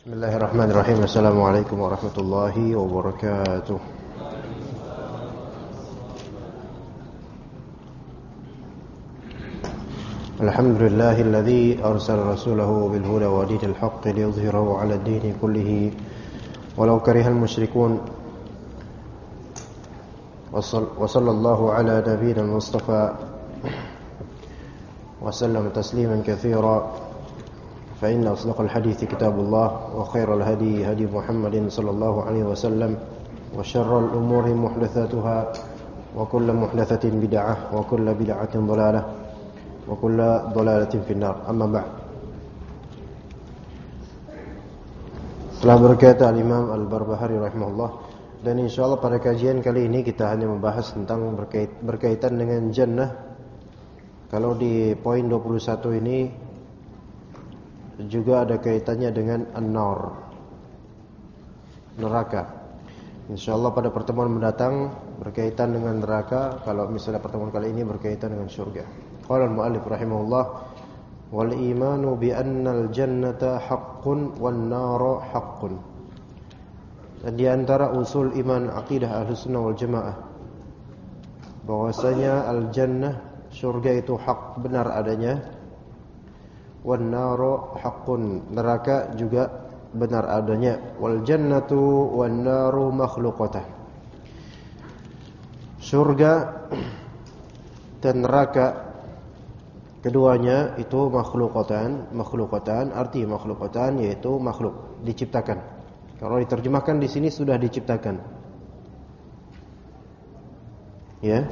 Bismillahirrahmanirrahim. Assalamualaikum warahmatullahi wabarakatuh. Alhamdulillahilladzi arsala rasulahu bil huda wa dinil haqqi liyudhhirahu 'ala ad-dini kullihi walau karihal musyrikun. Wa sallallahu ala nabiyyina Mustafa wa sallama tasliman katsira. فإن أصدق الحديث كتاب الله وخير الهدي هدي محمد صلى الله عليه وسلم وشر الأمور محدثاتها وكل محدثة بدعة وكل بدعة ضلالة وكل ضلالة في النار. أما بعد. Telah berkata Al-Imam Al-Barbahari rahimahullah, dan insyaallah pada kajian kali ini kita hanya membahas tentang berkaitan dengan jannah. Kalau di poin 21 ini juga ada kaitannya dengan an-nar, neraka. Insyaallah pada pertemuan mendatang berkaitan dengan neraka. Kalau misalnya pertemuan kali ini berkaitan dengan surga. Qala al-muallif rahimahullah, wal imanu bi annal jannata haqqun wan nara haqqun. Dan di antara usul iman akidah Ahlussunnah wal Jamaah bahwasanya al-jannah, surga itu hak, benar adanya. Wan naru haqqun, neraka juga benar adanya. Wal jannatu wan naru makhluqatan, surga dan neraka keduanya itu makhluqatan. Arti makhluqatan yaitu makhluk, diciptakan. Kalau diterjemahkan di sini sudah diciptakan. Ya.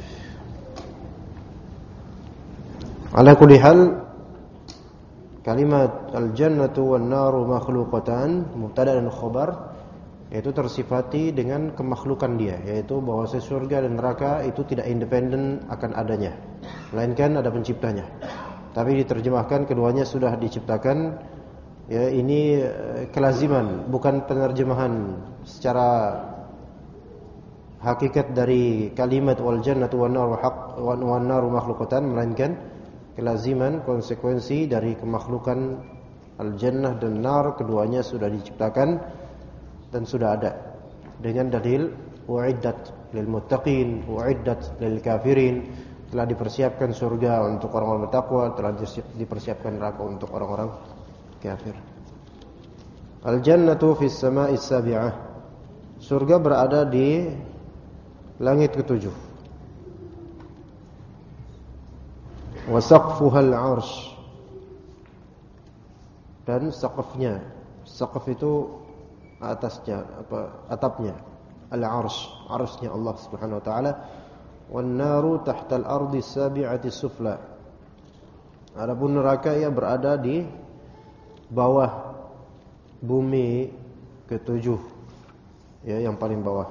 Ala kulli hal, kalimat al-jannatu wan naru makhluqatan, mubtada dan khabar, yaitu tersifati dengan kemakhlukan dia, yaitu bahwa surga dan neraka itu tidak independen akan adanya, melainkan ada penciptanya. Tapi diterjemahkan keduanya sudah diciptakan. Ya, ini kelaziman, bukan penerjemahan secara hakikat dari kalimat wal jannatu wan naru makhluqatan, melainkan kelaziman, konsekuensi dari kemakhlukan al-jannah dan nar, keduanya sudah diciptakan dan sudah ada dengan dalil wa'iddat lil muttaqin wa'iddat lil kafirin, telah dipersiapkan surga untuk orang-orang bertakwa, telah dipersiapkan neraka untuk orang-orang kafir. Al-jannatu fis sama'is sabi'ah, surga berada di langit ketujuh. Wa saqfuhal 'arsy, dan saqafnya, saqaf itu atasnya, atapnya, al-'arsy, 'arsy-nya Allah Subhanahu wa taala. Wan naru tahtal ardi sabi'ati sufla, adapun neraka ia berada di bawah bumi ketujuh, ya, yang paling bawah.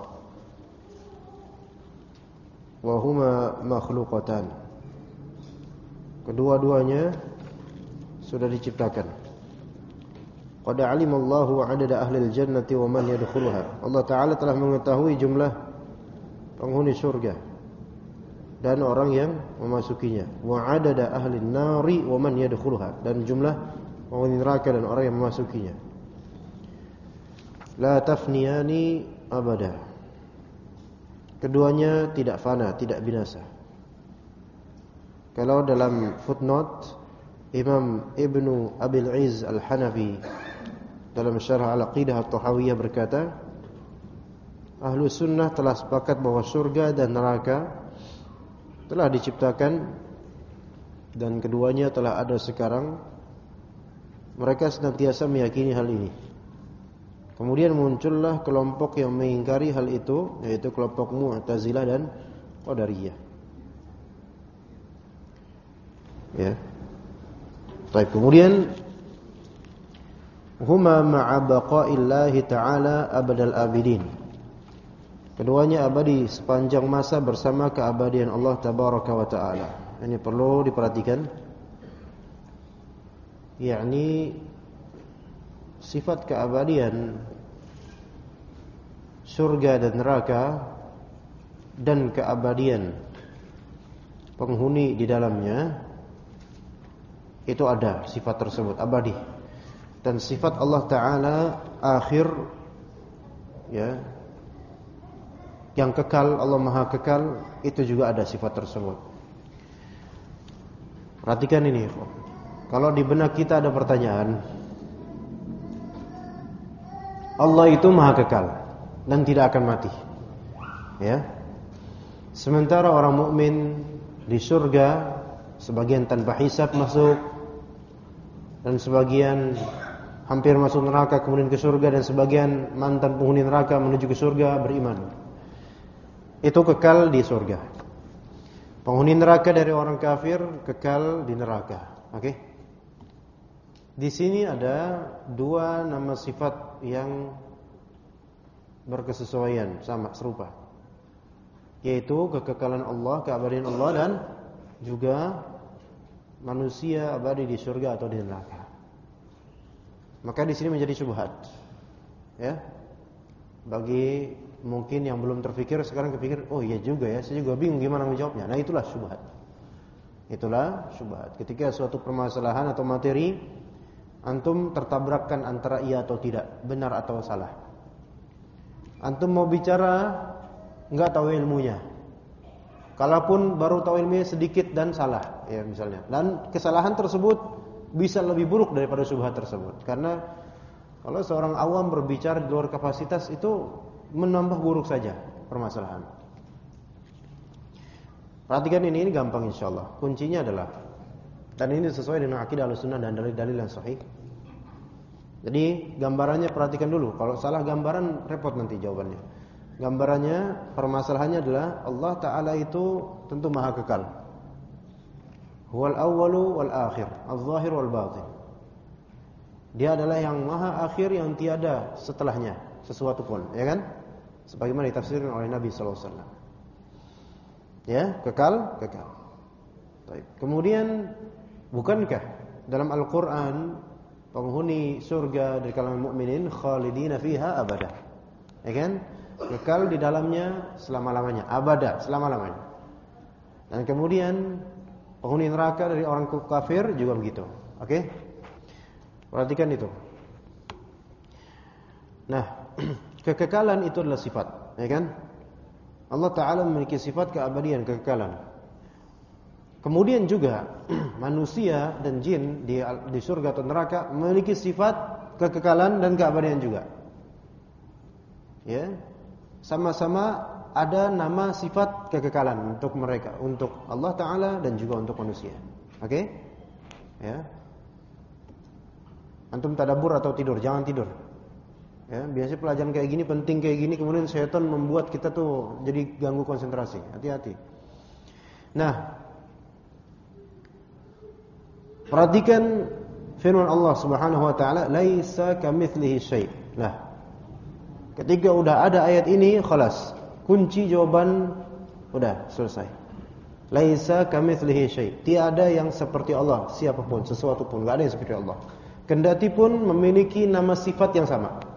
Wa huma makhluqatan, kedua-duanya sudah diciptakan. Qad 'alimallahu 'adada ahlil jannati wa man yadkhuluha, Allah taala telah mengetahui jumlah penghuni surga dan orang yang memasukinya. Wa 'adada ahlin nari wa man yadkhuluha, dan jumlah penghuni neraka dan orang yang memasukinya. La tafniyani abada, keduanya tidak fana, tidak binasa. Kalau dalam footnote, Imam Ibnu Abil Izz Al-Hanafi dalam Syarah Al-Aqidah At-Tahawiyah berkata, Ahlu Sunnah telah sepakat bahwa surga dan neraka telah diciptakan dan keduanya telah ada sekarang. Mereka senantiasa meyakini hal ini. Kemudian muncullah kelompok yang mengingkari hal itu, yaitu kelompok Mu'tazilah dan Qadariyah. Ya. Baik, kemudian huma ma'a baqa'illahi ta'ala abadal abidin, keduanya abadi sepanjang masa bersama keabadian Allah tabaraka wa ta'ala. Ini perlu diperhatikan, yakni sifat keabadian surga dan neraka dan keabadian penghuni di dalamnya itu ada sifat tersebut abadi. Dan sifat Allah Ta'ala akhir, ya, yang kekal, Allah Maha Kekal, itu juga ada sifat tersebut. Perhatikan ini. Kalau di benak kita ada pertanyaan, Allah itu Maha Kekal dan tidak akan mati, ya. Sementara orang mukmin di surga sebagian tanpa hisab masuk, dan sebagian hampir masuk neraka kemudian ke surga, dan sebagian mantan penghuni neraka menuju ke surga beriman. Itu kekal di surga. Penghuni neraka dari orang kafir kekal di neraka. Oke? Di sini ada dua nama sifat yang berkesesuaian, sama, serupa, yaitu kekekalan Allah, keabadian Allah, dan juga manusia abadi di surga atau di neraka. Maka di sini menjadi syubhat, ya. Bagi mungkin yang belum terfikir sekarang kepikir, oh iya juga ya, saya juga bingung gimana menjawabnya. Nah, itulah syubhat. Itulah syubhat. Ketika suatu permasalahan atau materi antum tertabrakkan antara iya atau tidak, benar atau salah. Antum mau bicara enggak tahu ilmunya. Kalaupun baru tahu ilmunya sedikit dan salah, ya misalnya. Dan kesalahan tersebut bisa lebih buruk daripada syubhat tersebut. Karena kalau seorang awam berbicara di luar kapasitas itu menambah buruk saja permasalahan. Perhatikan ini gampang insyaallah. Kuncinya adalah, dan ini sesuai dengan akidah Ahlussunnah dan dalil-dalil yang sahih. Jadi gambarannya perhatikan dulu. Kalau salah gambaran repot nanti jawabannya. Gambarannya, permasalahannya adalah Allah Ta'ala itu tentu Maha Kekal. Huwal awwalu wal akhir, al-zahir wal batin. Dia adalah yang Maha Akhir, yang tiada setelahnya sesuatu pun, ya kan? Sebagaimana ditafsirkan oleh Nabi sallallahu alaihi wasallam. Ya, kekal. Baik. Kemudian, bukankah dalam Al-Qur'an penghuni surga dari kalangan mukminin khalidina fiha abada? Ya kan? Kekal di dalamnya selama-lamanya, abada, selama-lamanya. Dan kemudian penghuni neraka dari orang kafir juga begitu. Oke? Perhatikan itu. Nah, kekekalan itu adalah sifat, ya kan? Allah Ta'ala memiliki sifat keabadian, kekekalan. Kemudian juga manusia dan jin di surga atau neraka memiliki sifat kekekalan dan keabadian juga. Ya. Sama-sama ada nama sifat kekekalan untuk mereka, untuk Allah Ta'ala dan juga untuk manusia. Oke? Ya. Antum tadabbur atau tidur, jangan tidur. Ya, biasanya pelajaran kayak gini penting kayak gini, kemudian syaitan membuat kita tuh jadi ganggu konsentrasi. Hati-hati. Nah, perhatikan firman Allah Subhanahu wa taala, "Laisa kamitslihi syai'." Nah, ketika udah ada ayat ini, khalas. Kunci jawaban udah selesai. Laisa kamitslihi syai'. Tiada yang seperti Allah, siapapun, sesuatu pun, enggak ada yang seperti Allah. Kendati pun memiliki nama sifat yang sama.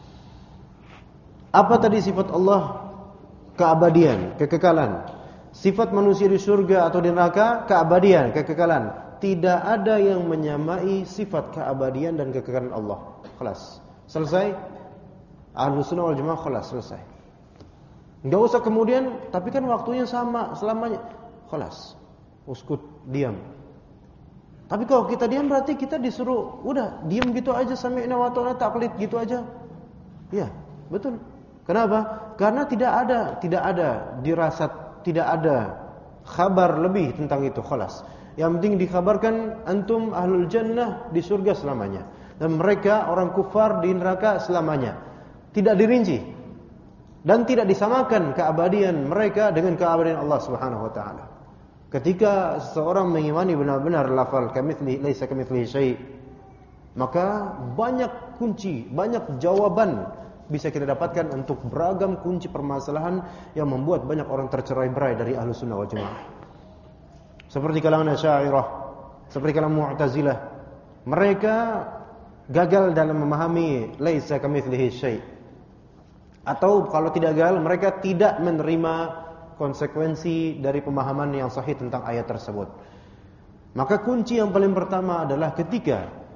Apa tadi sifat Allah? Keabadian, kekekalan. Sifat manusia di surga atau di neraka, keabadian, kekekalan. Tidak ada yang menyamai sifat keabadian dan kekekalan Allah. Kelas. Selesai. Ahlussunnah wal Jamaah kelas, selesai. Enggak usah kemudian, tapi kan waktunya sama selamanya. Kelas. Uskut, diam. Tapi kalau kita diam berarti kita disuruh udah diam gitu aja, sami'na wa ta'na, taklid gitu aja. Ya, betul. Kenapa? Karena tidak ada dirasat, tidak ada kabar lebih tentang itu, khalas. Yang penting dikabarkan antum ahlul jannah di surga selamanya, dan mereka orang kufar di neraka selamanya. Tidak dirinci dan tidak disamakan keabadian mereka dengan keabadian Allah Subhanahu wa taala. Ketika seseorang mengimani benar-benar lafal kamitsli laisa kamitslihi syai', maka banyak kunci, banyak jawaban bisa kita dapatkan untuk beragam kunci permasalahan yang membuat banyak orang tercerai-berai dari Ahlussunnah wal Jamaah. Seperti kalangan Asy'ariyah, seperti kalangan Mu'tazilah. Mereka gagal dalam memahami laisa kamitslihi syai'. Atau kalau tidak gagal, mereka tidak menerima konsekuensi dari pemahaman yang sahih tentang ayat tersebut. Maka kunci yang paling pertama adalah ketika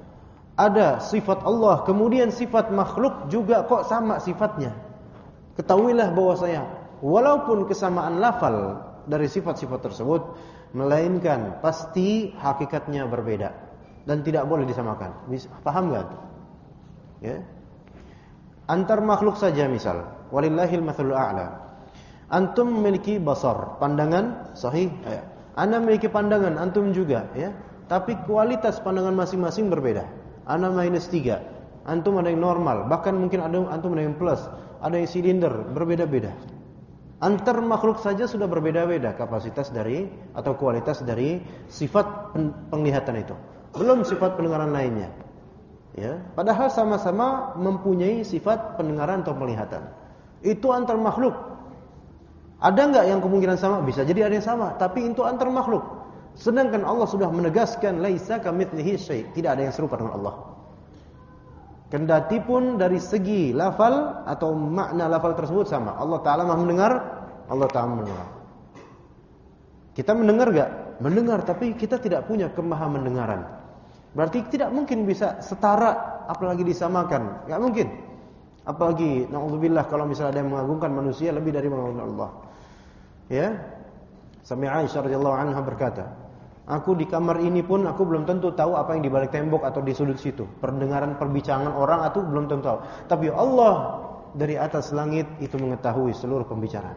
ada sifat Allah, kemudian sifat makhluk juga kok sama sifatnya. Ketahuilah bahwasanya walaupun kesamaan lafal dari sifat-sifat tersebut, melainkan pasti hakikatnya berbeda dan tidak boleh disamakan. Paham enggak? Ya. Antar makhluk saja misal, walillahil matsalul a'la. Antum memiliki basar, pandangan sahih, ya. Anda memiliki pandangan, antum juga, ya. Tapi kualitas pandangan masing-masing berbeda. Anda -3, antum ada yang normal, bahkan mungkin ada antum ada yang plus, ada yang silinder, berbeda-beda. Antar makhluk saja sudah berbeda-beda kapasitas dari atau kualitas dari sifat penglihatan itu. Belum sifat pendengaran lainnya. Ya, padahal sama-sama mempunyai sifat pendengaran atau penglihatan. Itu antar makhluk. Ada enggak yang kemungkinan sama? Bisa jadi ada yang sama, tapi itu antar makhluk. Sedangkan Allah sudah menegaskan laisa kamitslihi syai', tidak ada yang serupa dengan Allah. Kendati pun dari segi lafal atau makna lafal tersebut sama. Allah Ta'ala Maha mendengar, Allah Ta'ala mendengar. Kita mendengar enggak? Mendengar, tapi kita tidak punya kemaha mendengaran. Berarti tidak mungkin bisa setara, apalagi disamakan. Enggak mungkin. Apalagi naudzubillah kalau misalnya ada yang mengagungkan manusia lebih dari mengagungkan Allah. Ya. Sampai Aisyah radhiyallahu anha berkata, aku di kamar ini pun aku belum tentu tahu apa yang di balik tembok atau di sudut situ. Pendengaran perbincangan orang aku belum tentu tahu. Tapi Allah dari atas langit itu mengetahui seluruh pembicaraan.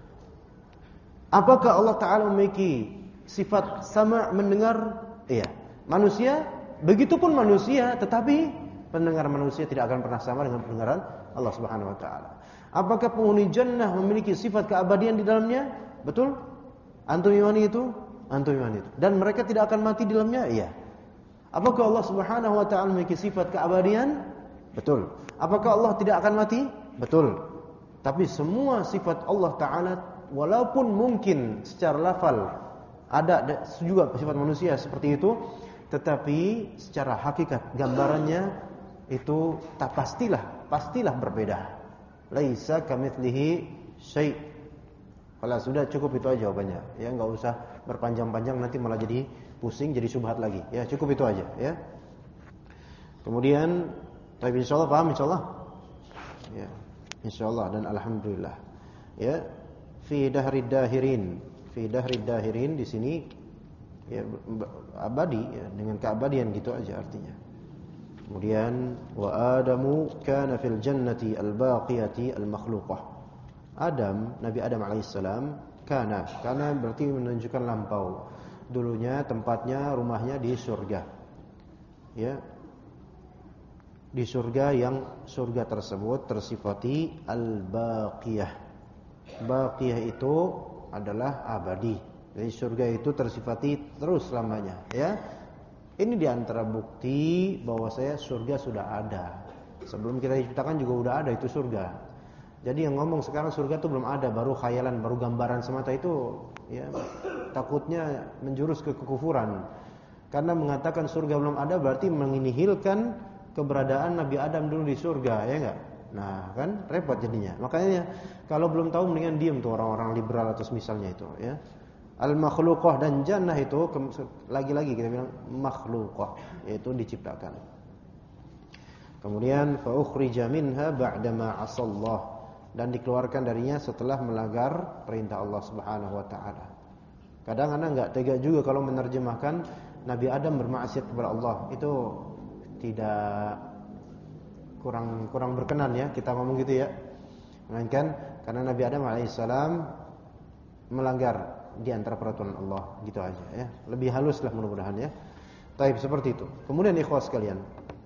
Apakah Allah Ta'ala memiliki sifat sama mendengar? Iya. Manusia, begitupun manusia, tetapi pendengar manusia tidak akan pernah sama dengan pendengaran Allah Subhanahu wa taala. Apakah penghuni jannah memiliki sifat keabadian di dalamnya? Betul? Antum imani itu? Antum imani itu. Dan mereka tidak akan mati di dalamnya? Iya. Apakah Allah Subhanahu wa taala memiliki sifat keabadian? Betul. Apakah Allah tidak akan mati? Betul. Tapi semua sifat Allah Ta'ala walaupun mungkin secara lafal ada juga sifat manusia seperti itu, tetapi secara hakikat gambarannya itu tak pastilah berbeda. Laisa kamitslihi syai'. Kalau sudah cukup itu aja jawabannya. Ya, enggak usah berpanjang-panjang nanti malah jadi pusing, jadi syubhat lagi. Ya, cukup itu aja, ya. Kemudian insyaallah paham insyaallah. Ya. Insyaallah dan alhamdulillah. Ya. Fi dahrid dahirin di sini ya abadi ya, dengan keabadian gitu aja artinya. Kemudian wa Adamu kana fil jannati al-baqiyati al-makhluqah. Nabi Adam alaihissalam kana berarti menunjukkan lampau. Dulunya tempatnya rumahnya di surga. Ya. Di surga yang surga tersebut tersifati al-baqiyah. Baqiyah itu adalah abadi. Jadi surga itu tersifati terus selamanya, ya. Ini diantara bukti bahwa surga sudah ada. Sebelum kita diciptakan juga udah ada itu surga. Jadi yang ngomong sekarang surga itu belum ada, baru khayalan, baru gambaran semata itu, ya, takutnya menjurus ke kekufuran. Karena mengatakan surga belum ada berarti menginihilkan keberadaan Nabi Adam dulu di surga, ya enggak? Nah, kan repot jadinya. Makanya kalau belum tahu mendingan diam tuh orang-orang liberal atau misalnya itu, ya. Al-makhluqah dan jannah itu lagi-lagi kita bilang makhluqah, yaitu diciptakan. Kemudian fa ukhrija minha ba'dama asallah, dan dikeluarkan darinya setelah melanggar perintah Allah Subhanahu wa taala. Kadang anak enggak tega juga kalau menerjemahkan Nabi Adam bermaksiat kepada Allah. Itu tidak kurang berkenan ya kita ngomong gitu ya. Melainkan karena Nabi Adam alaihissalam melanggar di antara peraturan Allah, gitu aja ya. Lebih halus lah mudah-mudahan ya. Taib seperti itu. Kemudian ikhwas sekalian,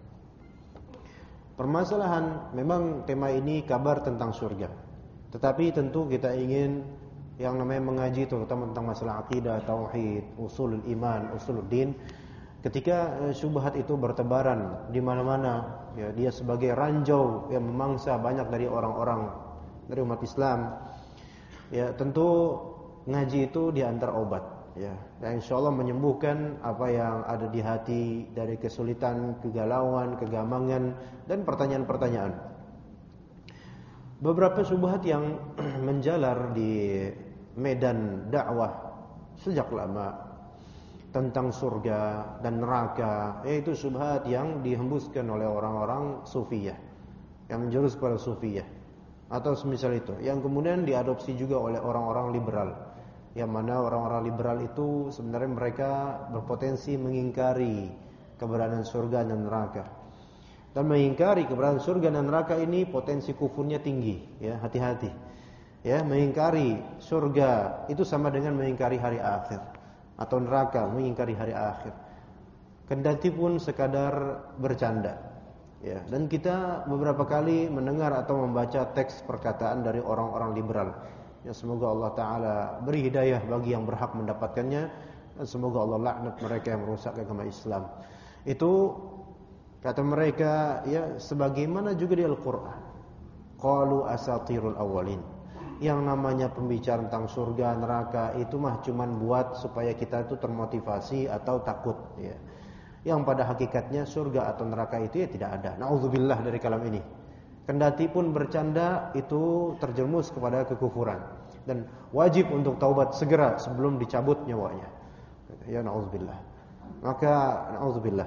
permasalahan memang tema ini kabar tentang surga. Tetapi tentu kita ingin yang namanya mengaji terutama tentang masalah akidah, tauhid, usulul iman, usuluddin. Ketika syubhat itu bertebaran di mana-mana, ya, dia sebagai ranjau yang memangsa banyak dari orang-orang dari umat Islam. Ya, tentu ngaji itu di antara obat, ya. Dan insyaallah menyembuhkan apa yang ada di hati dari kesulitan, kegalauan, kegamangan dan pertanyaan-pertanyaan. Beberapa syubhat yang menjalar di medan dakwah sejak lama tentang surga dan neraka, yaitu syubhat yang dihembuskan oleh orang-orang sufiyah, yang menjurus kepada sufiyah atau semisal itu, yang kemudian diadopsi juga oleh orang-orang liberal, yang mana orang-orang liberal itu sebenarnya mereka berpotensi mengingkari keberadaan surga dan neraka. Dan mengingkari keberadaan surga dan neraka ini potensi kufurnya tinggi, ya, hati-hati. Ya, mengingkari surga itu sama dengan mengingkari hari akhir, atau neraka mengingkari hari akhir. Kendati pun sekadar bercanda. Ya, dan kita beberapa kali mendengar atau membaca teks perkataan dari orang-orang liberal. Ya, semoga Allah Ta'ala beri hidayah bagi yang berhak mendapatkannya, dan semoga Allah laknat mereka yang merusak agama Islam. Itu kata mereka, ya, sebagaimana juga di Al-Quran, qalu asatirul awwalin. Yang namanya pembicaraan tentang surga neraka itu mah cuman buat supaya kita itu termotivasi atau takut, ya. Yang pada hakikatnya surga atau neraka itu ya tidak ada. Nauzubillah dari kalam ini. Kendati pun bercanda itu terjerumus kepada kekufuran dan wajib untuk taubat segera sebelum dicabut nyawanya. Ya, nauzubillah. Maka nauzubillah,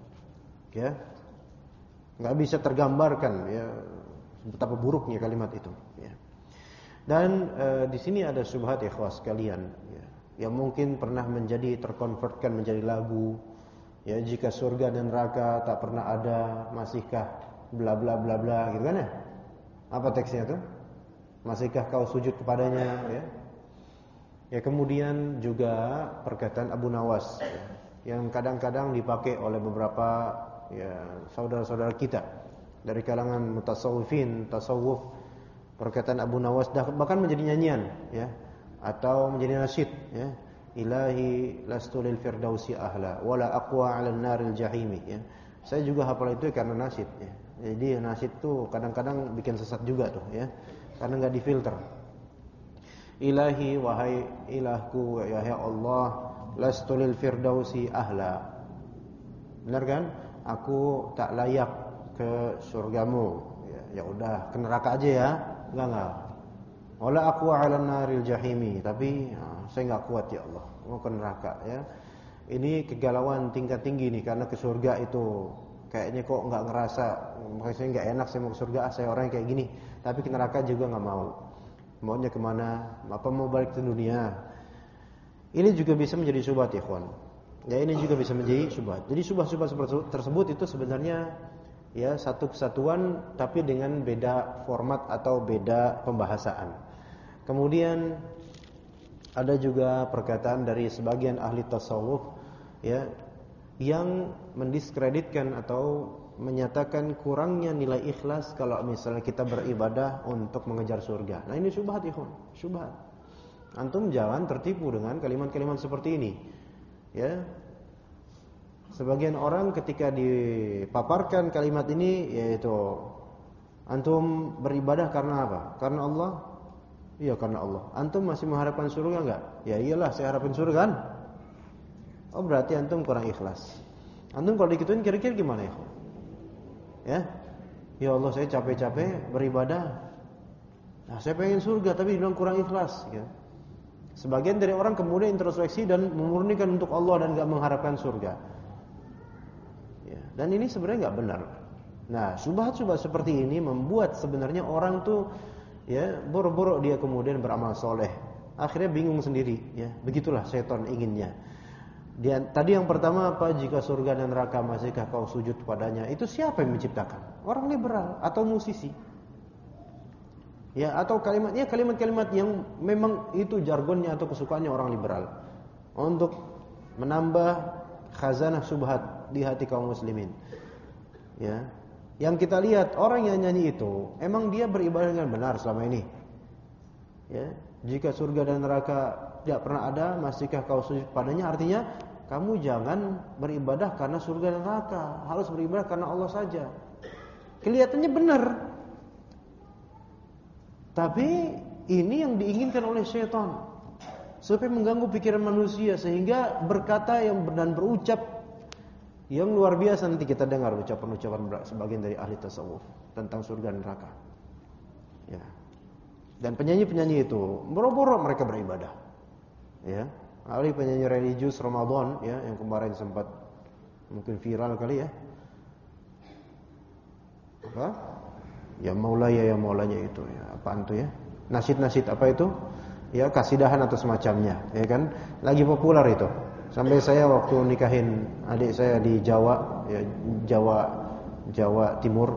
ya, nggak bisa tergambarkan, ya, betapa buruknya kalimat itu, ya. Dan di sini ada syubhat ikhwas sekalian, ya, yang mungkin pernah menjadi terkonvertkan menjadi lagu, ya, jika surga dan neraka tak pernah ada, masihkah bla bla bla bla, gitu kan ya? Apa teksnya tuh? Masihkah kau sujud kepadanya, ya? Ya, kemudian juga perkataan Abu Nawas, ya, yang kadang-kadang dipakai oleh beberapa, ya, saudara-saudara kita dari kalangan mutasawwifin, tasawuf. Perkataan Abu Nawas bahkan menjadi nyanyian, ya, atau menjadi nasyid, ya. Ilahi lastu lil firdausi ahla wala aqwa 'ala naril jahimi, ya. Saya juga hafal itu karena nasyid, ya. Jadi nasyid tuh kadang-kadang bikin sesat juga tuh, ya, karena enggak difilter. Ilahi, wahai ilahku, ya Allah, lastu lil firdausi ahla. Benar kan? Aku tak layak ke surgamu. Ya udah, ke neraka aja ya. Enggak. Wala aqwa 'ala naril jahimi, tapi saya enggak kuat ya Allah, mau ke neraka, ya. Ini kegalauan tingkat tinggi nih, karena ke surga itu kayaknya kok enggak ngerasa, makanya saya enggak enak saya mau ke surga, saya orang kayak gini. Tapi ke neraka juga enggak mau. Maunya kemana? Apa mau balik ke dunia? Ini juga bisa menjadi syubhat, ya ikhwan. Ya, ini juga bisa menjadi syubhat. Jadi syubhat-syubhat tersebut itu sebenarnya, ya, satu kesatuan tapi dengan beda format atau beda pembahasan. Kemudian ada juga perkataan dari sebagian ahli tasawuf, ya, yang mendiskreditkan atau menyatakan kurangnya nilai ikhlas kalau misalnya kita beribadah untuk mengejar surga. Nah, ini syubhat, ikhwan, syubhat. Antum jangan tertipu dengan kalimat-kalimat seperti ini, ya. Sebagian orang ketika dipaparkan kalimat ini, yaitu antum beribadah karena apa? Karena Allah? Iya, karena Allah. Antum masih mengharapkan surga enggak? Ya iyalah, saya harapin surga kan. Oh, berarti antum kurang ikhlas. Antum kalau dikituin kira-kira gimana, ya? Ya Allah, saya capek-capek beribadah. Nah, saya pengen surga tapi bilang kurang ikhlas, ya. Sebagian dari orang kemudian introspeksi dan memurnikan untuk Allah dan enggak mengharapkan surga. Ya, dan ini sebenarnya enggak benar. Nah, syubhat-syubhat seperti ini membuat sebenarnya orang tuh, ya, boro-boro dia kemudian beramal soleh, akhirnya bingung sendiri, ya. Begitulah setan inginnya. Dia tadi yang pertama apa? Jika surga dan neraka masihkah kau sujud padanya? Itu siapa yang menciptakan? Orang liberal atau musisi? Ya, atau kalimat-kalimat yang memang itu jargonnya atau kesukaannya orang liberal untuk menambah khazanah subhat di hati kaum muslimin. Ya. Yang kita lihat orang yang nyanyi itu emang dia beribadah dengan benar selama ini. Ya, jika surga dan neraka tidak pernah ada, masihkah kau sujud padanya? Artinya kamu jangan beribadah karena surga dan neraka, harus beribadah karena Allah saja. Kelihatannya benar, tapi ini yang diinginkan oleh syaitan supaya mengganggu pikiran manusia sehingga berkata dan berucap yang luar biasa. Nanti kita dengar ucapan-ucapan sebagian dari ahli tasawuf tentang surga dan neraka. Ya. Dan penyanyi-penyanyi itu boro-boro mereka beribadah. Ya. Ali penyanyi religius Ramadan ya, yang kemarin sempat mungkin viral kali ya. Apa? Ya maulanya itu ya. Apaan tuh ya? Nasyid apa itu? Ya kasidahan atau semacamnya, ya kan? Lagi populer itu. Sampai saya waktu nikahin adik saya di Jawa, ya Jawa Timur.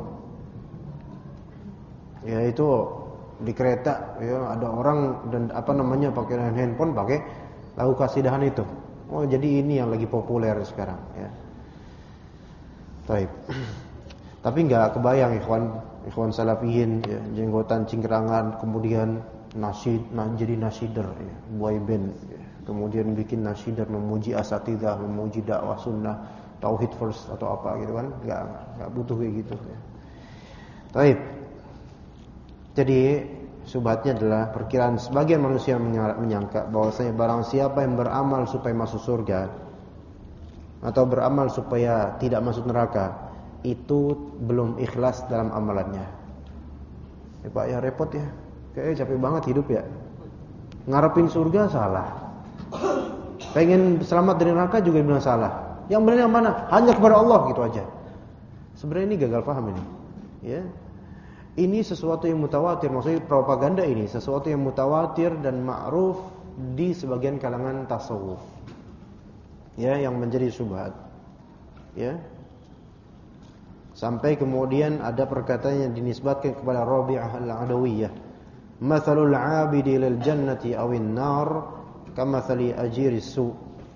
Ya itu di kereta ya ada orang dan pakai handphone pakai lagu kasidahan itu. Oh, jadi ini yang lagi populer sekarang ya. Baik. Tapi enggak kebayang ikhwan salafiyin ya, jenggotan cingkrangan kemudian jadi nasider ya, boy band ya. Kemudian bikin nasider memuji asatidzah, memuji dakwah sunnah, tauhid first atau apa gitu kan. Enggak butuh kayak gitu ya. Baik. Jadi subhatnya adalah perkiraan sebagian manusia menyangka bahwasanya barang siapa yang beramal supaya masuk surga atau beramal supaya tidak masuk neraka, itu belum ikhlas dalam amalannya. Ya Pak ya repot ya. Kayaknya capek banget hidup ya. Ngarepin surga salah. Pengen selamat dari neraka juga bilang salah. Yang benar yang mana? Hanya kepada Allah gitu aja. Sebenarnya ini gagal paham ini. Ya. Ini sesuatu yang mutawatir, maksudnya propaganda ini sesuatu yang mutawatir dan ma'ruf di sebagian kalangan tasawuf. Ya, yang menjadi syubhat. Ya. Sampai kemudian ada perkataan yang dinisbatkan kepada Rabi'ah al-Adawiyah. Mathalul 'abidi lil jannati awin nar kamathali ajiris su.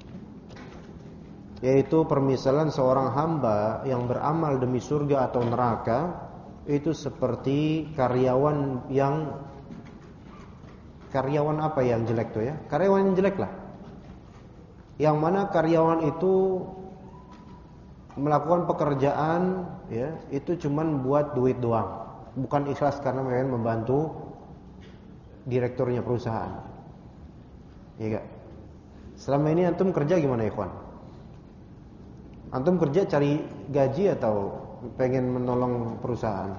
Yaitu permisalan seorang hamba yang beramal demi surga atau neraka itu seperti karyawan apa yang jelek tuh ya? Karyawan yang jelek lah. Yang mana karyawan itu melakukan pekerjaan ya, itu cuman buat duit doang, bukan ikhlas karena memang membantu direkturnya perusahaan. Iya gak? Selama ini antum kerja gimana ikhwan? Antum kerja cari gaji atau pengen menolong perusahaan?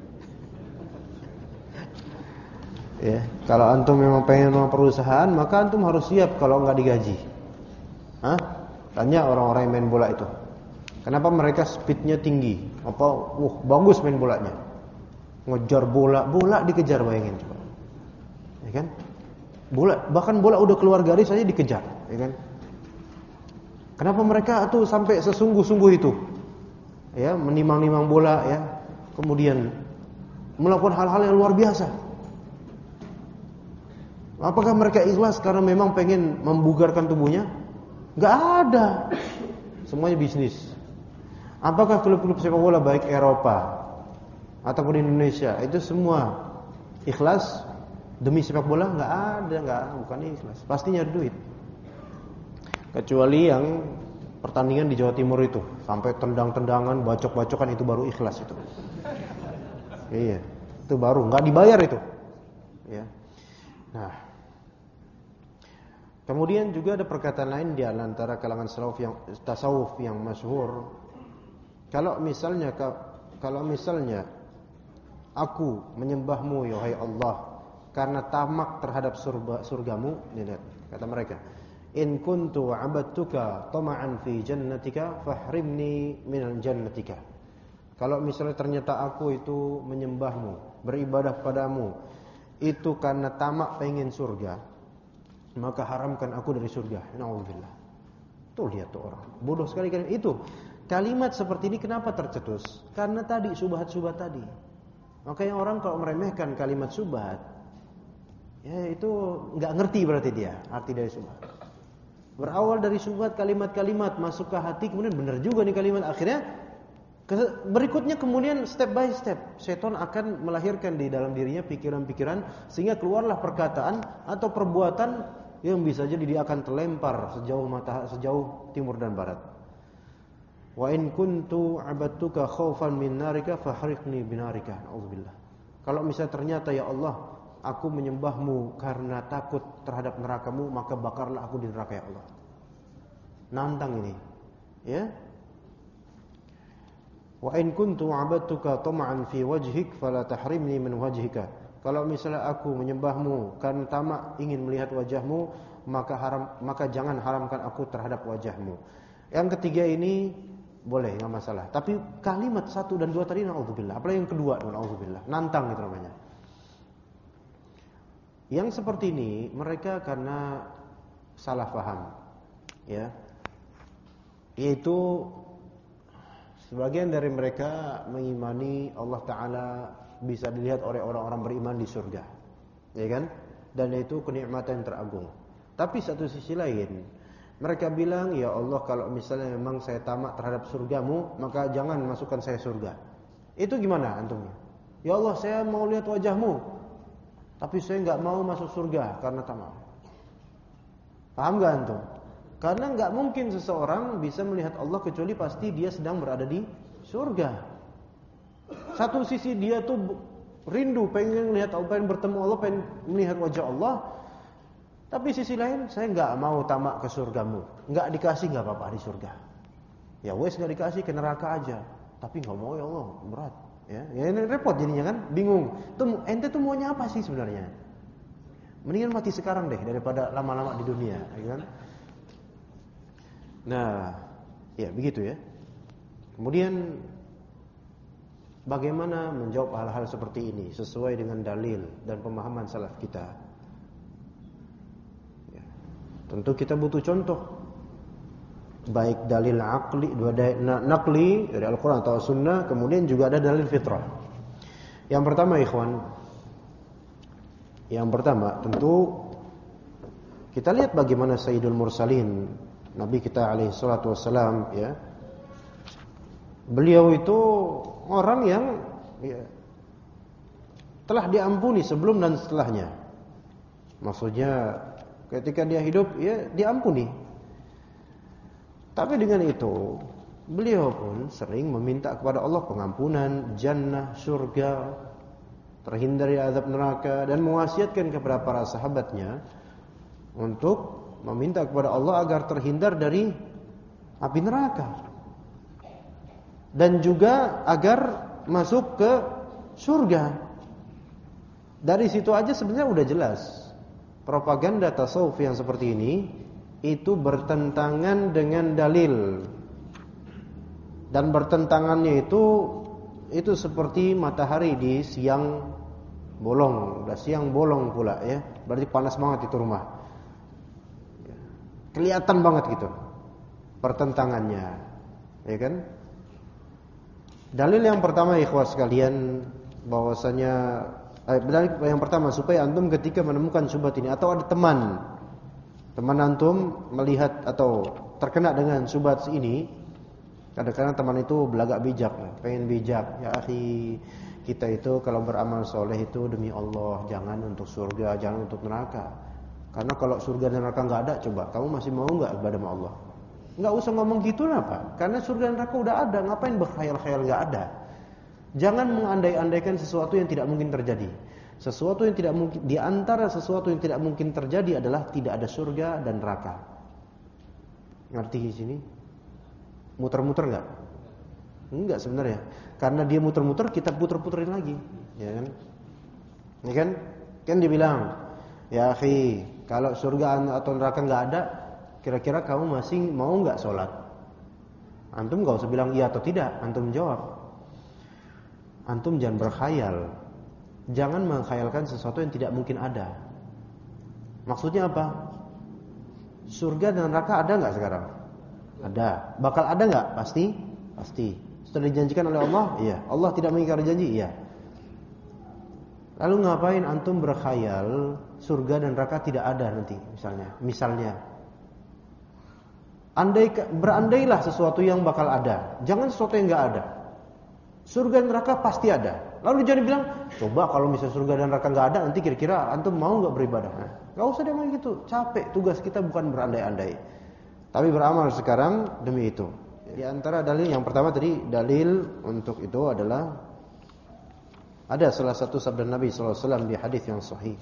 Ya, kalau antum memang pengen menolong perusahaan, maka antum harus siap kalau enggak digaji. Hah? Tanya orang-orang yang main bola itu. Kenapa mereka speednya tinggi? Bagus main bolanya. Ngejar bola dikejar, bayangin coba. Ya kan? Bahkan bola udah keluar garis saja dikejar, ya kan? Kenapa mereka tuh sampai sesungguh-sungguh itu? Ya, menimang-nimang bola ya. Kemudian melakukan hal-hal yang luar biasa. Apakah mereka ikhlas karena memang pengen membugarkan tubuhnya? Enggak ada. Semuanya bisnis. Apakah klub-klub sepak bola baik Eropa ataupun Indonesia itu semua ikhlas demi sepak bola? Bukan ikhlas. Pasti nyari duit. Kecuali yang pertandingan di Jawa Timur itu sampai tendang-tendangan, bacok-bacokan itu baru ikhlas itu. Iya, itu baru nggak dibayar itu. Ya. Nah, kemudian juga ada perkataan lain di antara kalangan tasawuf yang masyhur. Kalau misalnya aku menyembahmu ya hai Allah karena tamak terhadap surgamu, lihat kata mereka, in kuntu abadtuka tama'an fi jannatika fahrimni minal jannatika. Kalau misalnya ternyata aku itu menyembahmu, beribadah padamu itu karena tamak pengen surga, maka haramkan aku dari surga. Na'udzubillah. Tuh lihat tuh orang bodoh sekali kan itu. Kalimat seperti ini kenapa tercetus? Karena tadi subhat-subhat tadi. Makanya orang kalau meremehkan kalimat subhat, ya itu nggak ngerti berarti dia arti dari subhat. Berawal dari subhat kalimat-kalimat masuk ke hati, kemudian benar juga nih kalimat, akhirnya berikutnya kemudian step by step setan akan melahirkan di dalam dirinya pikiran-pikiran sehingga keluarlah perkataan atau perbuatan yang bisa jadi dia akan terlempar sejauh timur dan barat. Wa in kuntu abadtuka khaufan min narika fahriqni binarika. Auzubillah. Kalau misalnya ternyata ya Allah, aku menyembahmu karena takut terhadap nerakamu, maka bakarlah aku di neraka ya Allah. Nantang ini. Ya. Wa in kuntu abadtuka tama'an fi wajhik fala tahrimni min wajhika. kalau misalnya aku menyembahmu karena tamak ingin melihat wajahmu, maka jangan haramkan aku terhadap wajahmu. Yang ketiga ini boleh, enggak masalah. Tapi kalimat 1 dan 2 tadi naudzubillah. Apalagi yang kedua naudzubillah, nantang itu namanya. Yang seperti ini mereka karena salah paham, ya. Yaitu sebagian dari mereka mengimani Allah Ta'ala bisa dilihat oleh orang-orang beriman di surga, ya kan? Dan itu kenikmatan yang teragung. Tapi satu sisi lain, mereka bilang, ya Allah, kalau misalnya memang saya tamak terhadap surgamu, maka jangan masukkan saya surga. Itu gimana antumnya? Ya Allah, saya mau lihat wajahmu, tapi saya nggak mau masuk surga karena tamak. Paham nggak antum? Karena nggak mungkin seseorang bisa melihat Allah kecuali pasti dia sedang berada di surga. Satu sisi dia tuh rindu, pengen melihat Allah, pengen bertemu Allah, pengen melihat wajah Allah. Tapi sisi lain, saya nggak mau tamak ke surgamu. Nggak dikasih nggak apa-apa di surga. Ya wes nggak dikasih, ke neraka aja. Tapi nggak mau, ya Allah, berat. Ya ini repot jadinya kan, bingung. Ente tuh maunya apa sih sebenarnya? Mendingan mati sekarang deh daripada lama-lama di dunia, ya kan? Nah, ya begitu ya. Kemudian bagaimana menjawab hal-hal seperti ini sesuai dengan dalil dan pemahaman salaf kita? Ya, tentu kita butuh contoh, baik dalil naqli dari Al-Quran atau Sunnah, kemudian juga ada dalil fitrah. Yang pertama, ikhwan, tentu kita lihat bagaimana Sayyidul Mursalin, Nabi kita alaihi salatu wassalam, ya. Beliau itu orang yang telah diampuni sebelum dan setelahnya. Maksudnya ketika dia hidup, ya diampuni. Tapi dengan itu beliau pun sering meminta kepada Allah pengampunan, jannah, surga, terhindar dari azab neraka, dan mewasiatkan kepada para sahabatnya untuk meminta kepada Allah agar terhindar dari api neraka, dan juga agar masuk ke surga. Dari situ aja sebenarnya udah jelas propaganda tasawuf yang seperti ini itu bertentangan dengan dalil. Dan bertentangannya itu seperti matahari di siang bolong. Udah siang bolong pula ya. Berarti panas banget itu rumah. Kelihatan banget gitu pertentangannya, ya kan? Dalil yang pertama, ikhwas sekalian, bahwasanya dalil yang pertama, supaya antum ketika menemukan syubhat ini atau ada teman antum melihat atau terkena dengan syubhat ini, kadang-kadang teman itu belagak bijak, pengen bijak, ya akhi, kita itu kalau beramal soleh itu demi Allah, jangan untuk surga, jangan untuk neraka. Karena kalau surga dan neraka nggak ada, coba kamu masih mau nggak ibadah sama Allah? Nggak usah ngomong gitu lah Pak. Karena surga dan neraka udah ada, ngapain berkhayal-khayal nggak ada? Jangan mengandai-andaikan sesuatu yang tidak mungkin terjadi. Sesuatu yang tidak mungkin, di antara sesuatu yang tidak mungkin terjadi adalah tidak ada surga dan neraka. Ngerti di sini? Muter-muter nggak? Enggak sebenarnya. Karena dia muter-muter, kita puter-puterin lagi, ya kan? Ya kan? Kan dia bilang, ya akhi, kalau surga atau neraka nggak ada, kira-kira kamu masih mau nggak sholat? Antum nggak usah bilang iya atau tidak, antum jawab. Antum jangan berkhayal, jangan mengkhayalkan sesuatu yang tidak mungkin ada. Maksudnya apa? Surga dan neraka ada nggak sekarang? Ada. Bakal ada nggak? Pasti. Sudah dijanjikan oleh Allah? Iya. Allah tidak mengingkari janji? Iya. Lalu ngapain antum berkhayal surga dan neraka tidak ada nanti misalnya. Berandailah sesuatu yang bakal ada, jangan sesuatu yang enggak ada. Surga dan neraka pasti ada. Lalu jangan bilang, coba kalau misalnya surga dan neraka enggak ada, nanti kira-kira antum mau enggak beribadah? Enggak usah dia ngomong gitu. Capek, tugas kita bukan berandai-andai, tapi beramal sekarang demi itu. Di antara dalil yang pertama tadi, dalil untuk itu adalah ada salah satu sabda Nabi SAW di hadis yang sahih.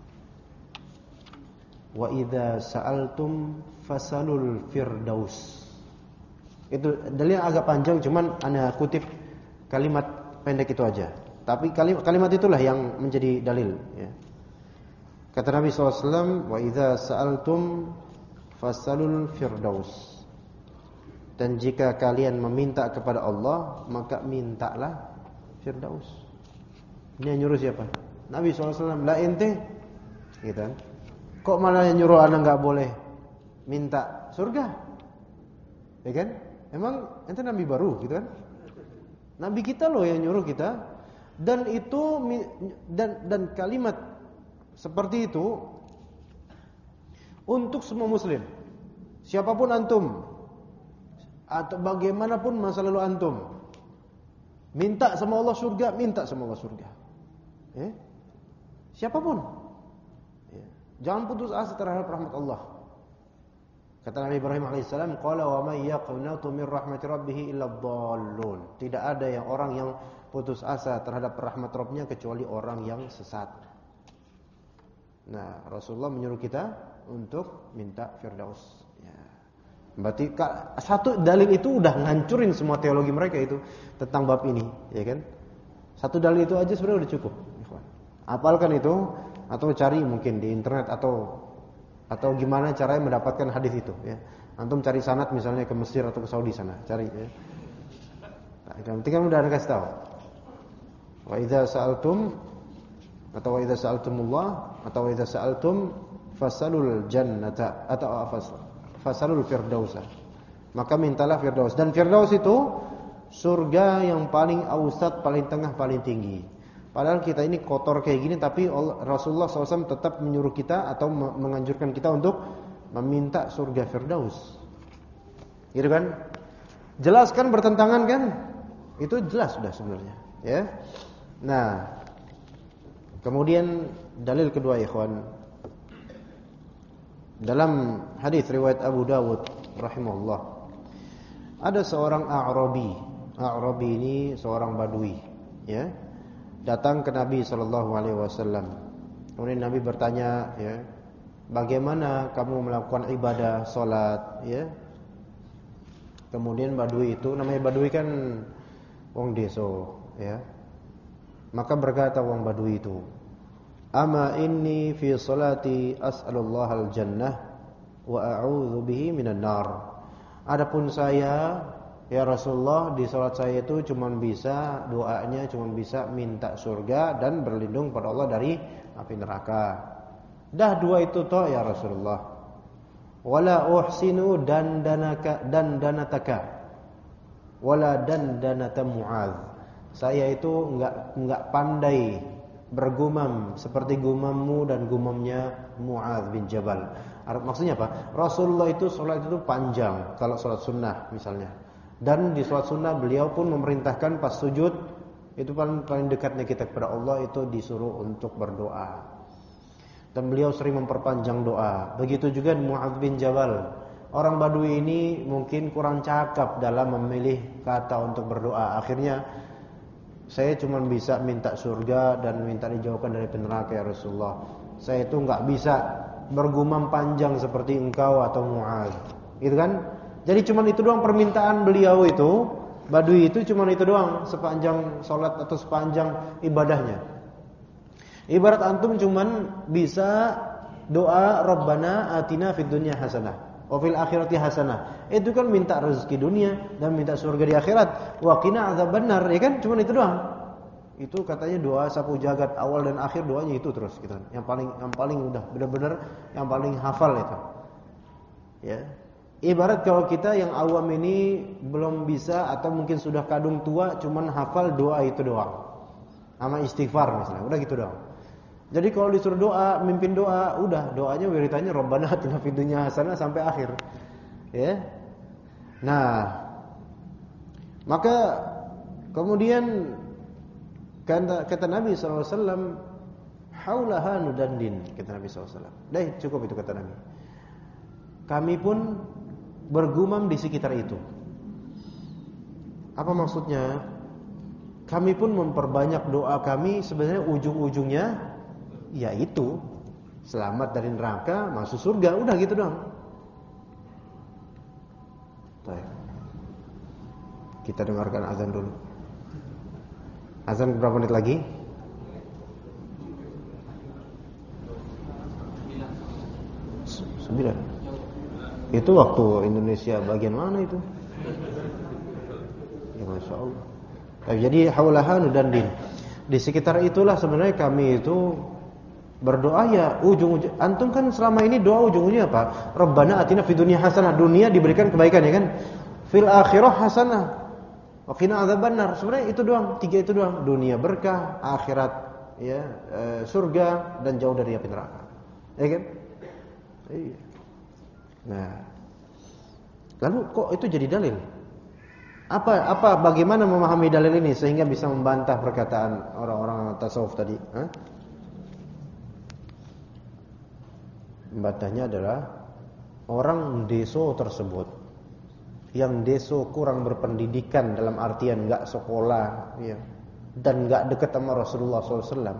Wa idza sa'altum fasalul firdaus. Itu dalil agak panjang, cuman ana kutip kalimat pendek itu aja. Tapi kalimat itulah yang menjadi dalil. Ya. Kata Nabi SAW, wa idza sa'altum fasalul firdaus. Dan jika kalian meminta kepada Allah, maka mintalah firdaus. Ini yang nyuruh siapa? Nabi SAW. Lah ente, gitu kan? Kok malah yang nyuruh anda nggak boleh minta surga? Ya kan? Emang ente nabi baru, gitu kan? Nabi kita loh yang nyuruh kita. Dan itu dan kalimat seperti itu untuk semua muslim. Siapapun antum atau bagaimanapun masa lalu antum, minta sama Allah surga, minta sama Allah surga. Siapapun. Jangan putus asa terhadap rahmat Allah. Kata Nabi Ibrahim alaihissalam, qala wa may yaqnatu min rahmati rabbih illa dhallun. Tidak ada yang orang yang putus asa terhadap rahmat Rabbnya kecuali orang yang sesat. Nah, Rasulullah menyuruh kita untuk minta firdaus. Ya. Berarti satu dalil itu udah ngancurin semua teologi mereka itu tentang bab ini, ya kan? Satu dalil itu aja sebenarnya udah cukup. Apalkan itu atau cari mungkin di internet atau gimana caranya mendapatkan hadis itu, ya. Antum cari sanad misalnya ke Mesir atau ke Saudi sana, cari ya. Nah, yang penting kan udah ada kasih tahu. Wa idza sa'altum atau wa idza sa'altumullah atau wa idza sa'altum fasalul jannata atau fasalul firdausa. Maka mintalah firdaus. Dan firdaus itu surga yang paling ausat, paling tengah, paling tinggi. Padahal kita ini kotor kayak gini, tapi Rasulullah SAW tetap menyuruh kita atau menganjurkan kita untuk meminta surga firdaus. Gitu kan? Jelas kan bertentangan kan? Itu jelas sudah sebenarnya, ya. Nah, kemudian dalil kedua ikhwan. Dalam hadis riwayat Abu Dawud rahimahullah, ada seorang A'rabi. A'rabi ini seorang badui, ya. Datang ke Nabi SAW. Kemudian Nabi bertanya, ya, bagaimana kamu melakukan ibadah salat, ya? Kemudian badui itu, namanya badui kan wong deso, ya. Maka berkata wong badui itu, ama inni fi salati as'alullah al-jannah wa a'udzu bihi minan nar. Adapun saya, ya Rasulullah, di salat saya itu cuman bisa doanya cuman bisa minta surga dan berlindung pada Allah dari api neraka. Dah dua itu toh ya Rasulullah. Wala uhsinu dandanataka wala dandanata Mu'adz. Saya itu enggak pandai bergumam seperti gumammu dan gumamnya Mu'adz bin Jabal. Maksudnya apa? Rasulullah itu salat itu panjang kalau salat sunnah misalnya. Dan di salat sunnah beliau pun memerintahkan pas sujud itu paling dekatnya kita kepada Allah itu disuruh untuk berdoa. Dan beliau sering memperpanjang doa. Begitu juga Mu'adz bin Jabal. Orang Badui ini mungkin kurang cakap dalam memilih kata untuk berdoa. Akhirnya saya cuma bisa minta surga dan minta dijauhkan dari neraka ya Rasulullah. Saya itu enggak bisa bergumam panjang seperti engkau atau Mu'adz. Gitu kan? Jadi cuma itu doang permintaan beliau itu, Badui itu cuma itu doang sepanjang salat atau sepanjang ibadahnya. Ibarat antum cuma bisa doa Rabbana atina fid dunya hasanah wa fil akhirati hasanah. Itu kan minta rezeki dunia dan minta surga di akhirat. Wa qina adzabannar, ya kan? Cuma itu doang. Itu katanya doa sapu jagat awal dan akhir doanya itu terus gitu. Yang paling udah benar-benar yang paling hafal itu. Ya. Ibarat kalau kita yang awam ini belum bisa atau mungkin sudah kadung tua cuman hafal doa itu doang. Sama istighfar misalnya, udah gitu doang. Jadi kalau disuruh doa, mimpin doa, udah doanya wiridanya Rabbana atina fid dunya hasanah sampai akhir. Ya. Nah, maka kemudian kata Nabi SAW, haulaha nudandin, kata Nabi SAW. Dah cukup itu kata Nabi. Kami pun bergumam di sekitar itu. Apa maksudnya? Kami pun memperbanyak doa kami, sebenarnya ujung-ujungnya yaitu selamat dari neraka, masuk surga, udah gitu doang. Baik. Kita dengarkan azan dulu. Azan berapa menit lagi? 9. Itu waktu Indonesia bagian mana itu? Ya Masya Allah. Jadi haulahan dan din. Di sekitar itulah sebenarnya kami itu berdoa ya ujung-ujung. Antum kan selama ini doa ujung-ujungnya apa? Rabbana atina fid dunya hasanah. Dunia diberikan kebaikan ya kan? Fil akhirah hasanah. Wa qina adzabannar. Sebenarnya itu doang, 3 itu doang. Dunia berkah, akhirat ya, surga dan jauh dari api neraka. Ya kan? Iya. Nah, lalu kok itu jadi dalil? Bagaimana memahami dalil ini sehingga bisa membantah perkataan orang-orang tasawuf tadi? Membantahnya adalah orang deso tersebut, yang deso kurang berpendidikan dalam artian nggak sekolah, ya, dan nggak dekat sama Rasulullah SAW,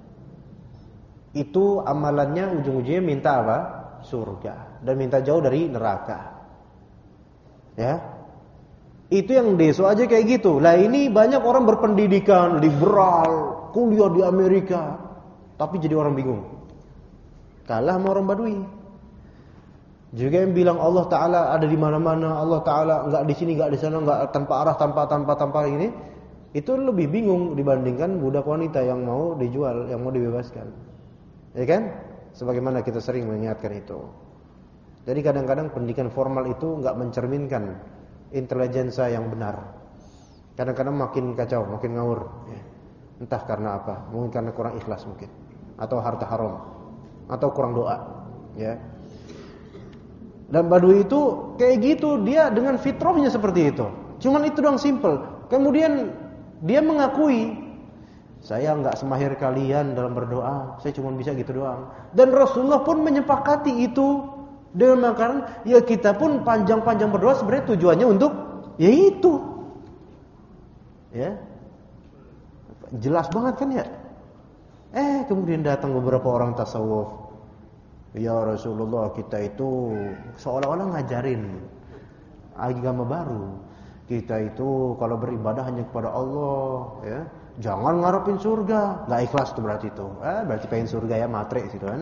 itu amalannya ujung-ujungnya minta apa? Surga dan minta jauh dari neraka. Ya, itu yang deso aja kayak gitu. Lah ini banyak orang berpendidikan, liberal, kuliah di Amerika, tapi jadi orang bingung. Kalah sama orang Badui. Juga yang bilang Allah Taala ada di mana-mana, Allah Taala enggak di sini, enggak di sana, enggak tanpa arah, tanpa ini, itu lebih bingung dibandingkan budak wanita yang mau dijual, yang mau dibebaskan. Ya kan? Sebagaimana kita sering mengingatkan itu. Jadi kadang-kadang pendidikan formal itu enggak mencerminkan intelijensa yang benar. Kadang-kadang makin kacau, makin ngawur. Ya. Entah karena apa, mungkin karena kurang ikhlas mungkin, atau harta haram, atau kurang doa. Ya. Dan Badui itu kayak gitu, dia dengan fitrahnya seperti itu. Cuman itu doang simple. Kemudian dia mengakui, saya enggak semahir kalian dalam berdoa, saya cuma bisa gitu doang. Dan Rasulullah pun menyepakati itu dengan makanan, ya kita pun panjang-panjang berdoa sebenarnya tujuannya untuk ya itu. Ya. Jelas banget kan ya? Kemudian datang beberapa orang tasawuf. Ya Rasulullah, kita itu seolah-olah ngajarin agama baru. Kita itu kalau beribadah hanya kepada Allah, ya. Jangan ngarepin surga. Enggak ikhlas tuh berarti itu. Berarti pengen surga ya, matre gitu kan.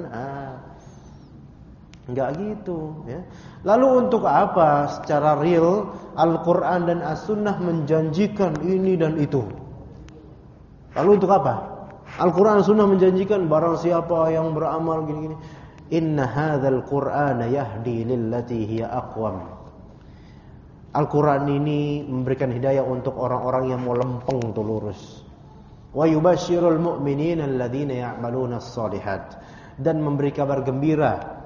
Enggak gitu, ya. Lalu untuk apa secara real Al-Qur'an dan As-Sunnah menjanjikan ini dan itu? Lalu untuk apa? Al-Qur'an dan Sunnah menjanjikan barang siapa yang beramal gini-gini, inna hadzal Qur'ana yahdi lillati hiya aqwam. Al-Qur'an ini memberikan hidayah untuk orang-orang yang mau lempeng tuh lurus. Wa yubasyirul mu'minina alladzina ya'maluna as-shalihat, dan memberi kabar gembira.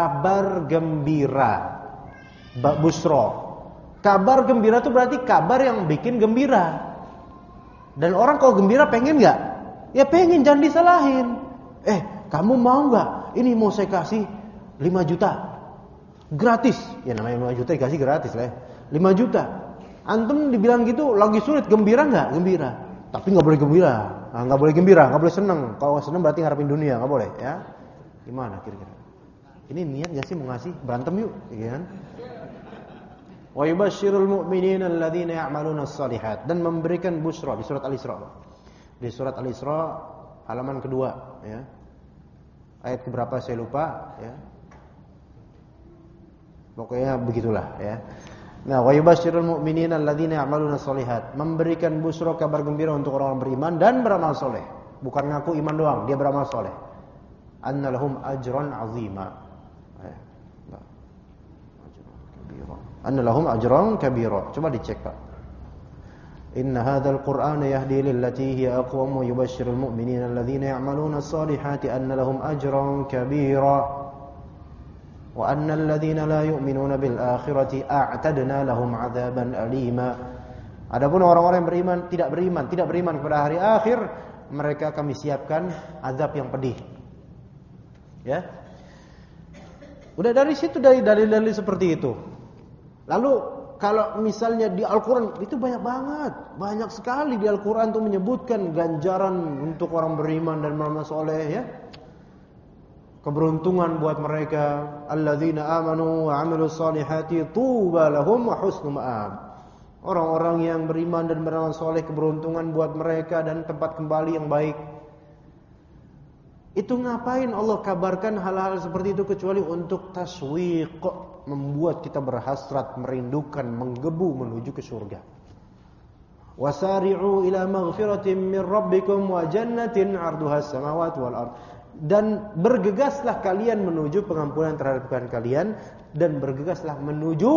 Busra. Kabar gembira itu berarti kabar yang bikin gembira. Dan orang kalau gembira pengen enggak? Ya pengen, jangan disalahin. Kamu mau enggak? Ini mau saya kasih 5 juta gratis. Ya namanya 5 juta dikasih gratis lah. 5 juta. Antum dibilang gitu lagi sulit, gembira enggak? Gembira. Tapi enggak boleh gembira. Enggak boleh gembira, enggak boleh senang. Kalau senang berarti ngarepin dunia, enggak boleh, ya. Gimana kira-kira? Ini niat enggak sih mau ngasih? Berantem yuk, ya kan? Wa yubasyirul mu'minina alladzina ya'maluna as-shalihat, dan memberikan busra di surat Al-Isra. Di surat Al-Isra halaman kedua, ya. Ayat keberapa saya lupa, ya. Pokoknya begitulah, ya. Nah, wa yubasyirul mu'minina alladzina ya'maluna as-shalihat, memberikan busra, kabar gembira untuk orang-orang beriman dan beramal soleh. Bukan ngaku iman doang, dia beramal soleh. Anna lahum ajran 'azima. Anna lahum ajran kabira. Coba dicek, Pak. Inna hadzal Qur'ana yahdi lillati hiya aqwam wa yubasyirul mu'minina alladzina ya'maluna as-salihati anna lahum ajran kabira. Wa anna alladzina la yu'minuna bil akhirati a'tadna lahum 'adzaban alima. Adapun orang-orang yang tidak beriman kepada hari akhir, mereka kami siapkan azab yang pedih. Ya. Udah dari situ, dari dalil-dalil seperti itu. Lalu kalau misalnya di Al-Quran itu banyak sekali di Al-Quran itu menyebutkan ganjaran untuk orang beriman dan beramal soleh, ya. Keberuntungan buat mereka, alladzina amanu wa 'amilus solihati tuba lahum wa husnu ma'ab. Orang-orang yang beriman dan beramal soleh, keberuntungan buat mereka dan tempat kembali yang baik. Itu ngapain Allah kabarkan hal-hal seperti itu kecuali untuk taswiq, membuat kita berhasrat, merindukan, menggebu menuju ke surga. Wasari'u ila maghfiratin min rabbikum wa jannatin 'arduhas samawati wal ard. Dan bergegaslah kalian menuju pengampunan terhadap kalian dan bergegaslah menuju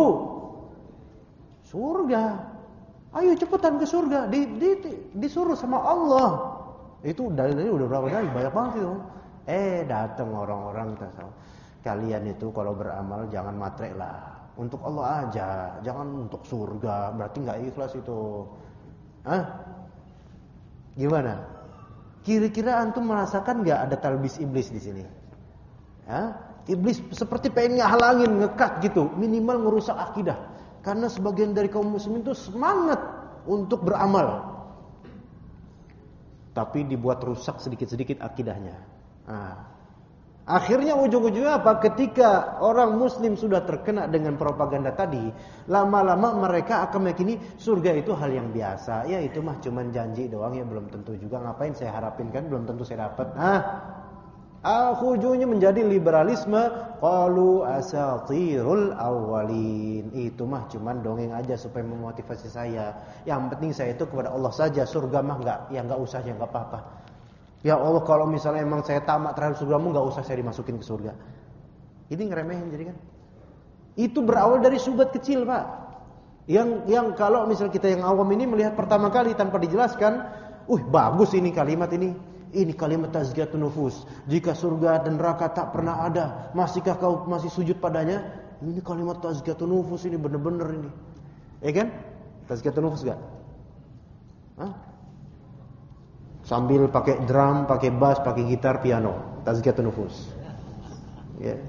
surga. Ayo cepetan ke surga. Disuruh sama Allah. Itu dalilnya udah berapa kali? Banyak banget itu. Datang orang-orang tahu. Kalian itu kalau beramal jangan matre lah. Untuk Allah aja, jangan untuk surga. Berarti enggak ikhlas itu. Gimana? Kira-kira antum merasakan enggak ada talbis iblis di sini? Iblis seperti pengen ngehalangin, ngekat gitu, minimal ngerusak akidah. Karena sebagian dari kaum muslimin itu semangat untuk beramal, tapi dibuat rusak sedikit-sedikit akidahnya. Akhirnya ujung-ujungnya apa? Ketika orang muslim sudah terkena dengan propaganda tadi, lama-lama mereka akan meyakini surga itu hal yang biasa. Ya itu mah cuman janji doang, ya belum tentu juga. Ngapain saya harapin, kan belum tentu saya dapat. Ujungnya menjadi liberalisme. Qalu asatirul awwalin. Itu mah cuman dongeng aja supaya memotivasi saya. Yang penting saya itu kepada Allah saja. Surga mah enggak usah, ya enggak apa-apa. Ya Allah, kalau misalnya emang saya tamak terhadap surgamu, enggak usah saya dimasukin ke surga. Ini ngeremehin jadi kan. Itu berawal dari subhat kecil, Pak. Yang kalau misalnya kita yang awam ini melihat pertama kali tanpa dijelaskan, bagus ini kalimat ini. Ini kalimat tazkiyatun nufus. Jika surga dan neraka tak pernah ada, masihkah kau masih sujud padanya? Ini kalimat tazkiyatun nufus, ini benar-benar ini. Ya kan? Tazkiyatun nufus enggak? Sambil pakai drum, pakai bass, pakai gitar, piano. Tazkiyatun nufus. Ya.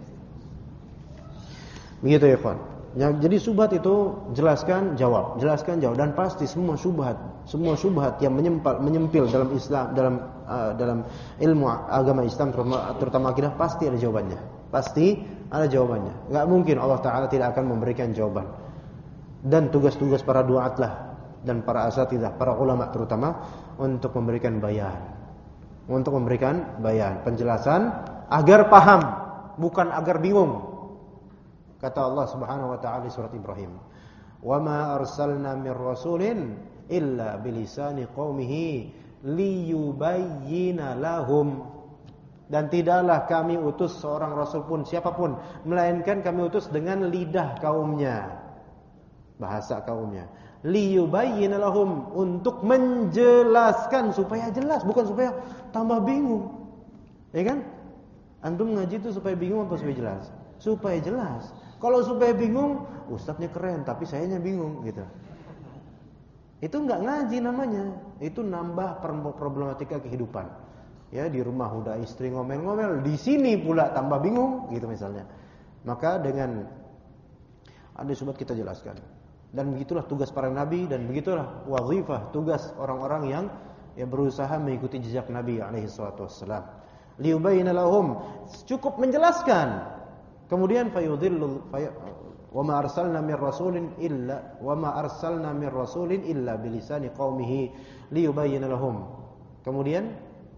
Begitu ya, kawan. Jadi subhat itu jelaskan, jawab. Jelaskan, jawab. Dan pasti semua subhat yang menyempil dalam Islam, dalam ilmu agama Islam, terutama akidah, pasti ada jawabannya. Pasti ada jawabannya. Enggak mungkin Allah Ta'ala tidak akan memberikan jawaban. Dan tugas-tugas para du'atlah dan para asatidzah, para ulama terutama, untuk memberikan bayan. Untuk memberikan bayan, penjelasan agar paham, bukan agar bingung. Kata Allah Subhanahu wa taala di surat Ibrahim, "Wa ma arsalna mir rasulin illa bilisani qaumihi liyubayyina lahum." Dan tidaklah kami utus seorang rasul pun, siapapun, melainkan kami utus dengan lidah kaumnya, bahasa kaumnya. Liyubayyina lahum, untuk menjelaskan supaya jelas, bukan supaya tambah bingung. Ya kan? Antum ngaji itu supaya bingung apa supaya jelas? Supaya jelas. Kalau supaya bingung, ustadznya keren tapi sayanya bingung gitu. Itu enggak ngaji namanya. Itu nambah problematika kehidupan. Ya, di rumah udah istri ngomel-ngomel, di sini pula tambah bingung gitu misalnya. Maka dengan ada sebab kita jelaskan. Dan begitulah tugas para nabi, dan begitulah wazifah, tugas orang-orang yang berusaha mengikuti jejak Nabi alaihi salatu wassalam. Liyubayyina lahum, cukup menjelaskan. Kemudian wa ma arsalna mir rasulin illa bilisani qaumihi liyubayyina lahum. Kemudian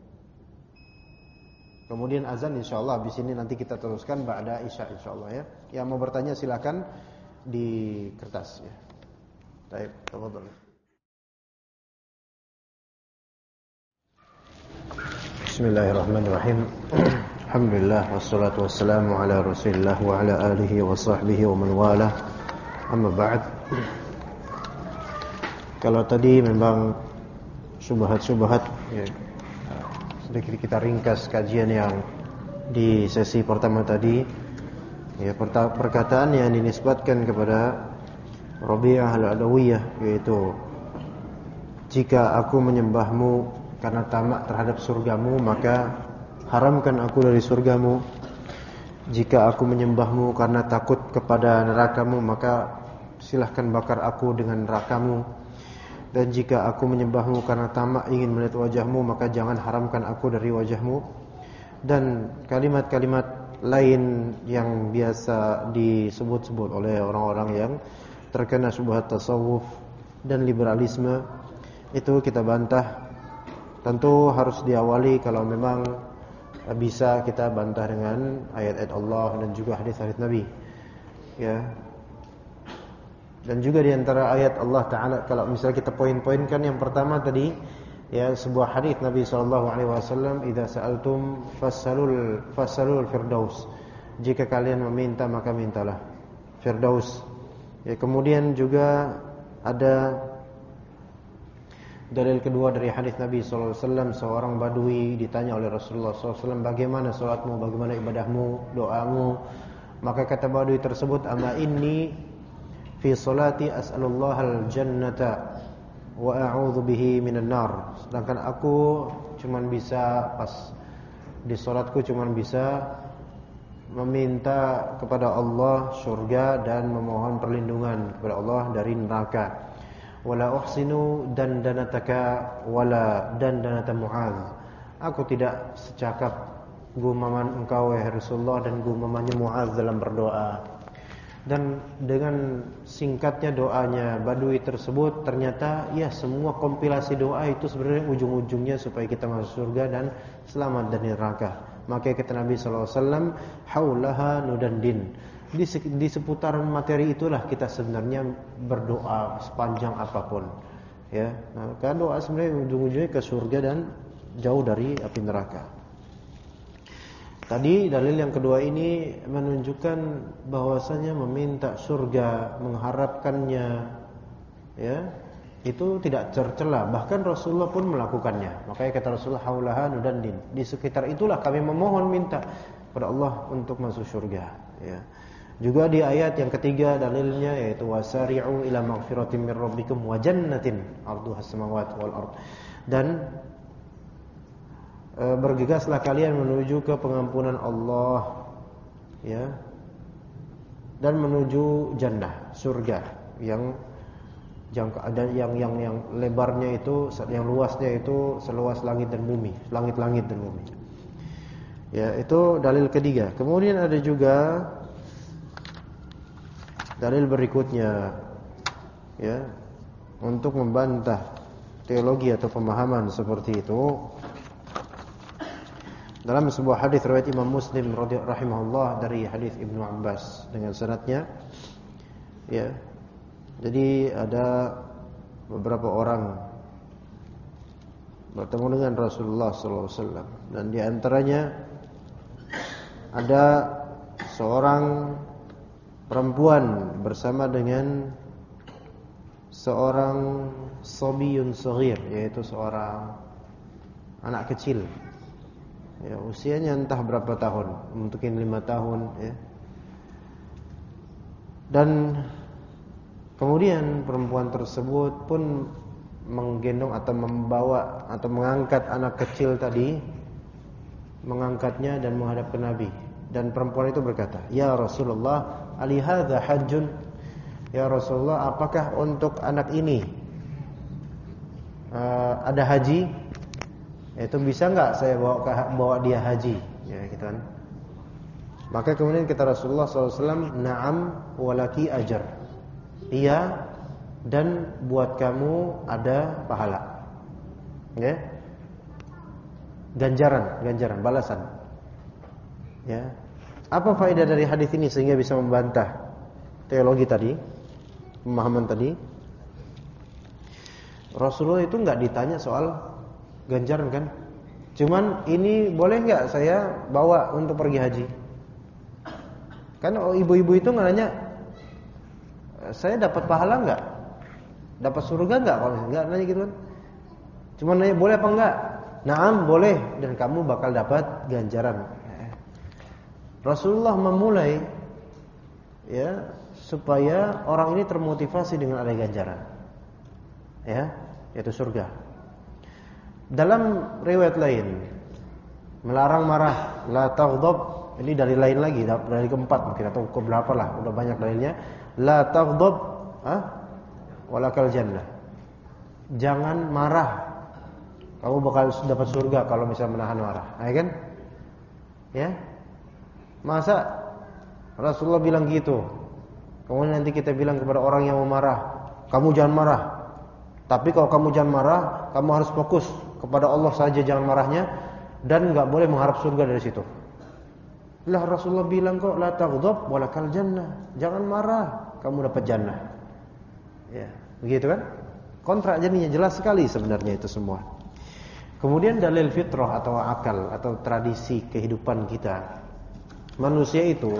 azan insyaallah. Habis ini nanti kita teruskan ba'da isya insyaallah ya. Yang mau bertanya silakan di kertas ya. Baik, tafadhol. Bismillahirrahmanirrahim. Alhamdulillah wassalatu wassalamu ala Rasulillah wa ala alihi wa sahbihi wa man walah. Amma ba'd. Kalau tadi memang syubhat-syubhat ya, sedikit kita ringkas kajian yang di sesi pertama tadi. Ya, perkataan yang dinisbatkan kepada Rabi'ah al-Adawiyah, yaitu jika aku menyembahmu karena tamak terhadap surgamu, maka haramkan aku dari surgamu. Jika aku menyembahmu karena takut kepada nerakamu, maka silahkan bakar aku dengan nerakamu. Dan jika aku menyembahmu karena tamak ingin melihat wajahmu, maka jangan haramkan aku dari wajahmu. Dan kalimat-kalimat lain yang biasa disebut-sebut oleh orang-orang yang terkena syubhat tasawuf, dan liberalisme, itu kita bantah. Tentu harus diawali kalau memang bisa kita bantah dengan ayat-ayat Allah dan juga hadis-hadis Nabi. Ya. Dan juga di antara ayat Allah Taala, kalau misalnya kita poin-poinkan, yang pertama tadi ya, sebuah hadis Nabi SAW, idza sa'altum fasalul firdaus. Jika kalian meminta maka mintalah firdaus. Ya, kemudian juga ada dalil kedua dari hadis Nabi SAW, seorang badui ditanya oleh Rasulullah SAW, bagaimana salatmu, bagaimana ibadahmu, doamu. Maka kata badui tersebut, ama inni fi salati as'alullahal jannata wa a'udzu bihi minan nar. Sedangkan aku cuman bisa, pas di salatku cuman bisa meminta kepada Allah surga dan memohon perlindungan kepada Allah dari neraka. Wala uhsinu dandanataka wala dandanata Mu'adz. Aku tidak secakap gumaman engkau wahai Rasulullah dan gumamannya Mu'adz dalam berdoa. Dan dengan singkatnya doanya badui tersebut, ternyata ya semua kompilasi doa itu sebenarnya ujung-ujungnya supaya kita masuk surga dan selamat dari neraka. Maka kata Nabi SAW, haulaha nudandin. Di seputaran materi itulah kita sebenarnya berdoa sepanjang apapun. Ya, nah, karena doa sebenarnya ujung-ujungnya ke surga dan jauh dari api neraka. Tadi dalil yang kedua ini menunjukkan bahwasanya meminta surga, mengharapkannya, ya, itu tidak tercela. Bahkan Rasulullah pun melakukannya. Makanya kata Rasulullah, haulaha nudandin. Di sekitar itulah kami memohon minta kepada Allah untuk masuk surga. Ya. Juga di ayat yang ketiga dalilnya yaitu wasari'u ila maghfiratin mir rabbikum wa jannatin 'arduhas samawati wal ard. Dan bergegaslah kalian menuju ke pengampunan Allah, ya, dan menuju jannah, surga yang jangka ada yang lebarnya itu, yang luasnya itu seluas langit dan bumi, langit-langit dan bumi. Ya, itu dalil ketiga. Kemudian ada juga dalil berikutnya, ya, untuk membantah teologi atau pemahaman seperti itu. Dalam sebuah hadis riwayat Imam Muslim rahimahullah dari hadis Ibnu Abbas dengan sanadnya, ya. Jadi ada beberapa orang bertemu dengan Rasulullah SAW, dan di antaranya ada seorang perempuan bersama dengan seorang sabiyun saghir, yaitu seorang anak kecil. Ya, usianya entah berapa tahun, mungkin 5 tahun, ya. Dan kemudian perempuan tersebut pun menggendong atau membawa atau mengangkat anak kecil tadi, mengangkatnya dan menghadap ke Nabi. Dan perempuan itu berkata, "Ya Rasulullah, ali hadza hajjun?" Ya Rasulullah, apakah untuk anak ini ada haji? Itu bisa enggak saya bawa dia haji? Ya, gitu kan. Maka kemudian kata Rasulullah SAW, "Na'am walaki ajar." Iya, dan buat kamu ada pahala. Ya. Ganjaran, balasan. Ya. Apa faedah dari hadis ini sehingga bisa membantah teologi tadi, pemahaman tadi? Rasulullah itu enggak ditanya soal ganjaran kan? Cuman ini boleh enggak saya bawa untuk pergi haji? Kan ibu-ibu itu nanya, saya dapat pahala enggak? Dapat surga enggak? Kalau enggak nanya gitu kan. Cuman nanya boleh apa enggak? Naam, boleh, dan kamu bakal dapat ganjaran. Rasulullah memulai, ya, supaya orang ini termotivasi dengan ada ganjaran. Ya, yaitu surga. Dalam riwayat lain melarang marah, la taghdab. Ini dari lain lagi, dari keempat mungkin atau keberapa lah, udah banyak dalilnya. La taghdab, walakal jannah. Jangan marah, kamu bakal dapat surga kalau misalnya menahan marah. Ya kan? Ya. Masa Rasulullah bilang gitu, kemudian nanti kita bilang kepada orang yang mau marah, kamu jangan marah, Tapi kalau kamu jangan marah, kamu harus fokus kepada Allah saja, jangan marahnya, dan enggak boleh mengharap surga dari situ. Lah Rasulullah bilang kok la taghdab walakal jannah. Jangan marah, kamu dapat jannah. Ya, begitu kan? Kontrak jadinya jelas sekali sebenarnya itu semua. Kemudian dalil fitrah atau akal atau tradisi kehidupan kita. Manusia itu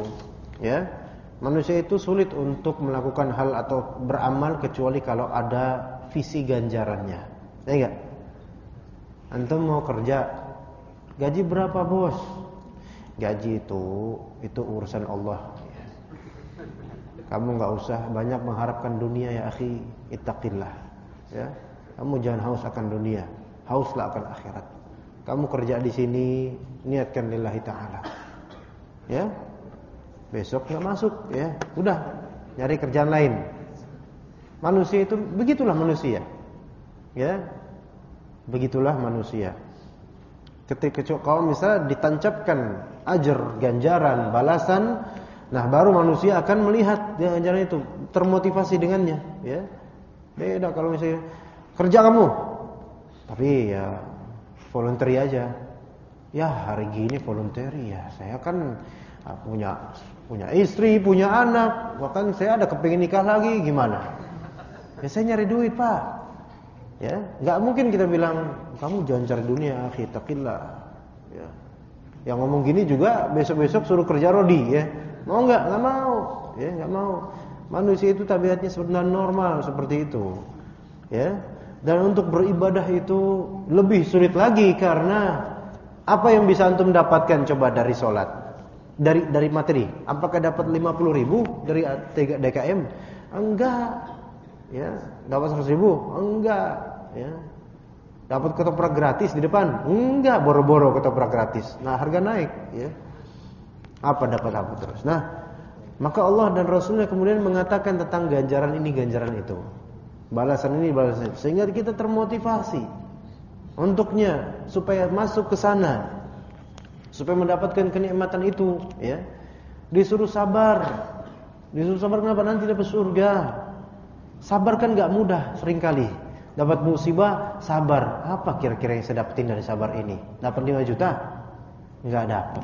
sulit untuk melakukan hal atau beramal kecuali kalau ada visi ganjarannya. Ya enggak? Antum mau kerja, gaji berapa, Bos? Gaji itu urusan Allah. Kamu enggak usah banyak mengharapkan dunia ya akhi, ittaqillah. Ya. Kamu jangan haus akan dunia, hauslah akan akhirat. Kamu kerja di sini, niatkan lillahi ta'ala. Ya. Besok enggak masuk, ya. Udah, nyari kerjaan lain. Manusia itu begitulah manusia. Ya. Begitulah manusia. Ketika kalau misalnya ditancapkan ajar, ganjaran, balasan, nah baru manusia akan melihat ganjaran itu, termotivasi dengannya, ya. Beda kalau misalnya kerja kamu, tapi ya voluntary aja. Ya hari gini voluntary ya, saya kan punya istri, punya anak, bahkan saya ada kepingin nikah lagi, gimana? Ya saya nyari duit, Pak. Ya, enggak mungkin kita bilang kamu jangan cari dunia, akhi, taqillah. Ya. Yang ngomong gini juga besok-besok suruh kerja rodi, ya. Mau enggak? Enggak mau. Ya, enggak mau. Manusia itu tabiatnya sebenarnya normal seperti itu. Ya. Dan untuk beribadah itu lebih sulit lagi karena apa yang bisa antum dapatkan coba dari sholat? Dari materi. Apakah dapat 50.000 dari DKM? Enggak. Ya, dapat 100.000? Enggak. Ya. Dapat ketoprak gratis di depan? Enggak, boro-boro ketoprak gratis. Nah, harga naik, ya. Apa dapat apa terus. Nah, maka Allah dan Rasulnya kemudian mengatakan tentang ganjaran ini, ganjaran itu. Balasan ini, balasan itu. Sehingga kita termotivasi untuknya supaya masuk ke sana. Supaya mendapatkan kenikmatan itu, ya. Disuruh sabar. Disuruh sabar kenapa? Nanti dapat surga. Sabar kan enggak mudah seringkali. Dapat musibah, sabar. Apa kira-kira yang saya dapetin dari sabar ini? Dapat 5 juta? Enggak dapat.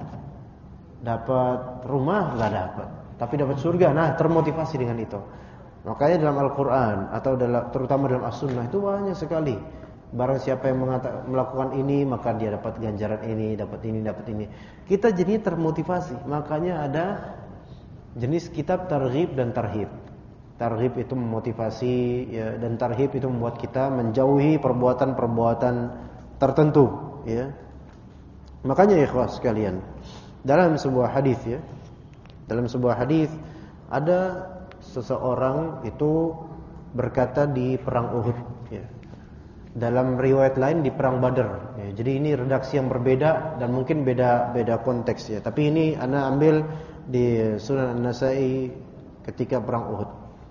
Dapat rumah? Enggak dapat. Tapi dapat surga. Nah, termotivasi dengan itu. Makanya dalam Al-Quran atau terutama dalam As-Sunnah itu banyak sekali. Barang siapa yang melakukan ini, maka dia dapat ganjaran ini, dapat ini, dapat ini. Kita jadi termotivasi. Makanya ada jenis kitab targhib dan tarhib. Targhib itu memotivasi, ya, dan tarhib itu membuat kita menjauhi perbuatan-perbuatan tertentu, ya. Makanya ikhwas sekalian, dalam sebuah hadis, ya, dalam sebuah hadis ada seseorang itu berkata di perang Uhud, ya. Dalam riwayat lain di perang Badar, ya. Jadi ini redaksi yang berbeda dan mungkin beda konteks, ya. Tapi ini ana ambil di Sunan An-Nasa'i ketika perang Uhud.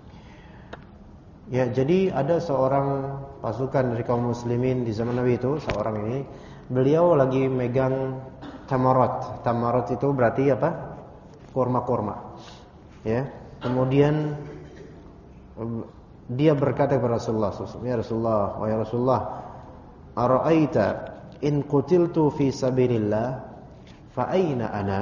Ya, jadi ada seorang pasukan dari kaum muslimin di zaman Nabi itu, seorang ini, beliau lagi megang tamarat. Tamarat itu berarti apa? Kurma-kurma. Ya. Kemudian dia berkata kepada Rasulullah, "Ya Rasulullah, wahai Rasulullah, ara'aita in qutiltu fi sabilillah fa aina ana?"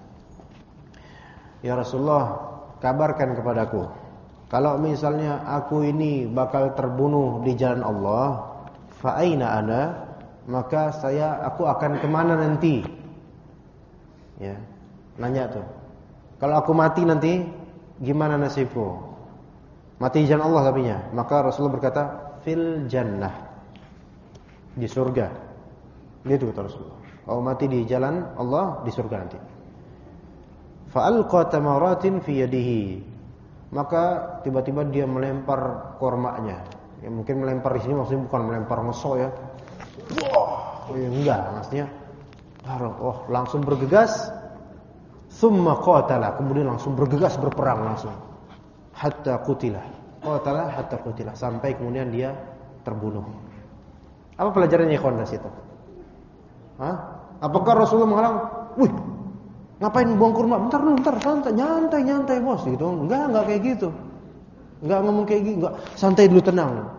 Ya Rasulullah, kabarkan kepadaku, kalau misalnya aku ini bakal terbunuh di jalan Allah, fa aina ana, maka aku akan kemana nanti? Ya, nanya tuh. Kalau aku mati nanti, gimana nasibku? Mati di jalan Allah tapinya. Maka Rasulullah berkata, fil jannah, di surga. Gitu kata Rasulullah. Kalau mati di jalan Allah, di surga nanti. Fa alqa tamaratin fi yadihi. Maka tiba-tiba dia melempar kormanya. Ya mungkin melempar di sini maksudnya bukan melempar ngeso ya. Wah, enggak, maksudnya langsung bergegas. Tsumma qatala, kemudian langsung bergegas berperang langsung. Hatta qutila. Qatala hatta qutila, sampai kemudian dia terbunuh. Apa pelajarannya ikhwan dari situ? Hah? Apakah Rasulullah menghalang? Wih, ngapain buang kurma? Bentar, santai, nyantai bos gitu. Enggak kayak gitu. Enggak ngomong kayak gitu, enggak. Santai dulu, tenang.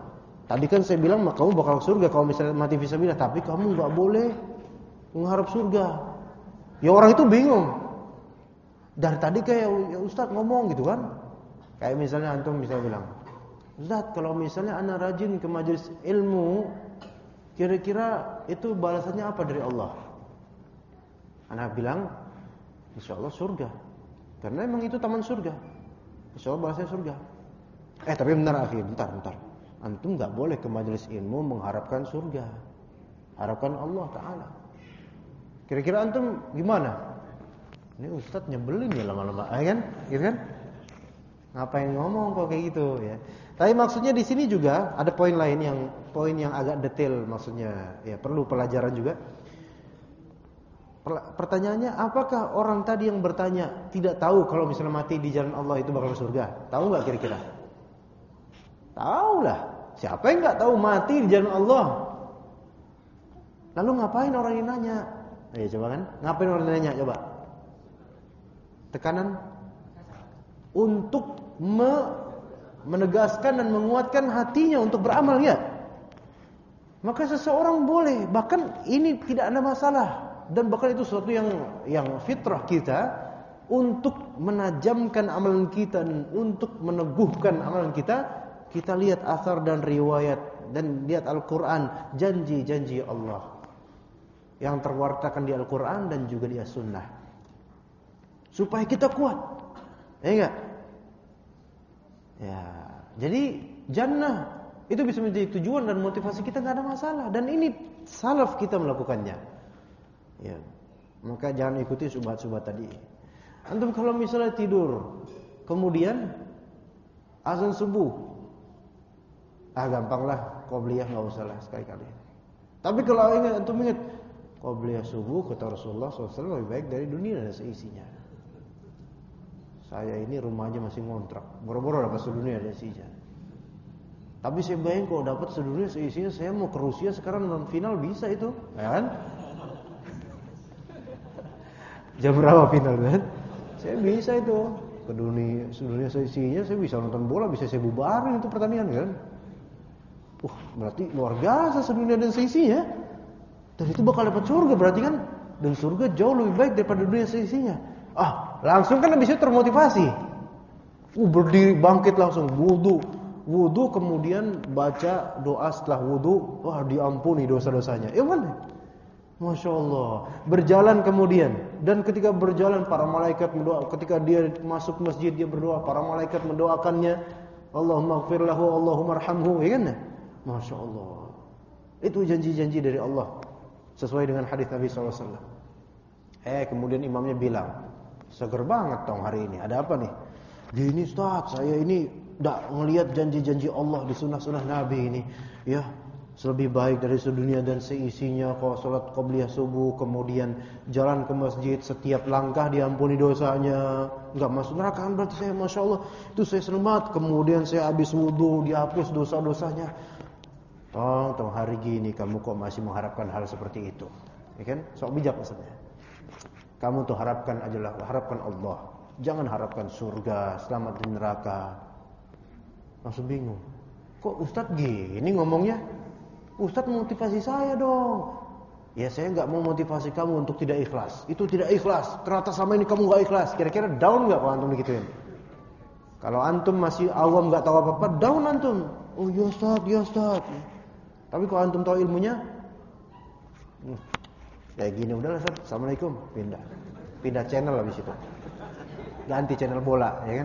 Tadi kan saya bilang kamu bakal surga kalau misalnya mati fisabilillah, tapi kamu nggak boleh mengharap surga. Ya orang itu bingung. Dari tadi kayak ya Ustaz ngomong gitu kan. Kayak misalnya antum bisa bilang, Ustaz kalau misalnya ana rajin ke majelis ilmu, kira-kira itu balasannya apa dari Allah? Ana bilang, insyaallah surga. Karena emang itu taman surga. Insyaallah balasannya surga. Tapi bentar akhi, bentar. Antum nggak boleh ke majelis ilmu mengharapkan surga. Harapkan Allah Ta'ala. Kira-kira antum gimana? Ini Ustaz nyebelin ya lama-lama, kan? Gitu kan? Ngapain ngomong kok kayak gitu ya? Tapi maksudnya di sini juga ada poin lain yang agak detail maksudnya, ya perlu pelajaran juga. Pertanyaannya, apakah orang tadi yang bertanya tidak tahu kalau misalnya mati di jalan Allah itu bakal surga? Tahu nggak kira-kira? Tahu lah. Siapa yang nggak tahu mati di jalan Allah? Lalu ngapain orang ini nanya? Ayo coba kan? Ngapain orang ini nanya? Coba. Tekanan untuk menegaskan dan menguatkan hatinya untuk beramal ya. Maka seseorang boleh, bahkan ini tidak ada masalah, dan bahkan itu sesuatu yang fitrah kita untuk menajamkan amalan kita dan untuk meneguhkan amalan kita. Kita lihat asar dan riwayat dan lihat Al-Quran, janji-janji Allah yang terwartakan di Al-Quran dan juga di As-Sunnah, supaya kita kuat, ya enggak? Ya, jadi jannah itu bisa menjadi tujuan dan motivasi kita, nggak ada masalah. Dan ini salaf kita melakukannya. Ya, maka jangan ikuti subhat-subhat tadi. Antum kalau misalnya tidur, kemudian azan subuh, gampang lah, qobliyah nggak usah lah sekali-kali. Tapi kalau antum ingat qobliyah subuh kata Rasulullah SAW lebih baik dari dunia dan seisinya. Saya ini rumahnya masih ngontrak, boro-boro dapat sedunia dan seisinya. Tapi saya bayang kalau dapat sedunia seisinya, saya mau ke Rusia sekarang nonton final bisa itu, ya kan? Jam berapa final kan? Saya bisa itu ke sedunia seisinya, saya bisa nonton bola, bisa saya bubarin itu pertandingan kan? Berarti luar biasa sedunia dan seisinya. Dan itu bakal dapat surga berarti kan? Dan surga jauh lebih baik daripada dunia seisinya. Langsung kan habis itu termotivasi. Berdiri bangkit langsung wudu kemudian baca doa setelah wudu, diampuni dosa-dosanya. Ya mana? Masya Allah. Berjalan kemudian, dan ketika berjalan para malaikat mendoa. Ketika dia masuk masjid dia berdoa, para malaikat mendoakannya. Allahumma ighfir lahu, Allahumma arhamhu, ya kan? Masya Allah. Itu janji-janji dari Allah sesuai dengan hadis Nabi SAW. Kemudian imamnya bilang, seger banget dong hari ini. Ada apa nih? Gini Ustaz, saya ini tidak ngelihat janji-janji Allah di sunnah-sunnah Nabi ini. Ya, lebih baik dari sedunia dan seisinya. Kalau sholat qobliyah subuh, kemudian jalan ke masjid, setiap langkah diampuni dosanya, nggak masuk neraka. Berarti saya Masya Allah, itu saya selamat. Kemudian saya habis wudu, dihapus dosa-dosanya. Tong hari gini kamu kok masih mengharapkan hal seperti itu, ya kan? Sok bijak maksudnya. Kamu tuh harapkan Allah, jangan harapkan surga, selamat di neraka. Langsung bingung, kok Ustadz gini ngomongnya? Ustadz motivasi saya dong. Ya saya nggak mau motivasi kamu untuk tidak ikhlas. Itu tidak ikhlas. Ternyata sama ini kamu nggak ikhlas. Kira-kira down nggak kalau antum begituin? Kalau antum masih awam nggak tahu apa-apa, down antum. Oh ya Ustadz. Tapi kalau antum tahu ilmunya, kayak gini udahlah Ustaz, assalamualaikum, pindah channel habis itu, ganti channel bola, ya kan?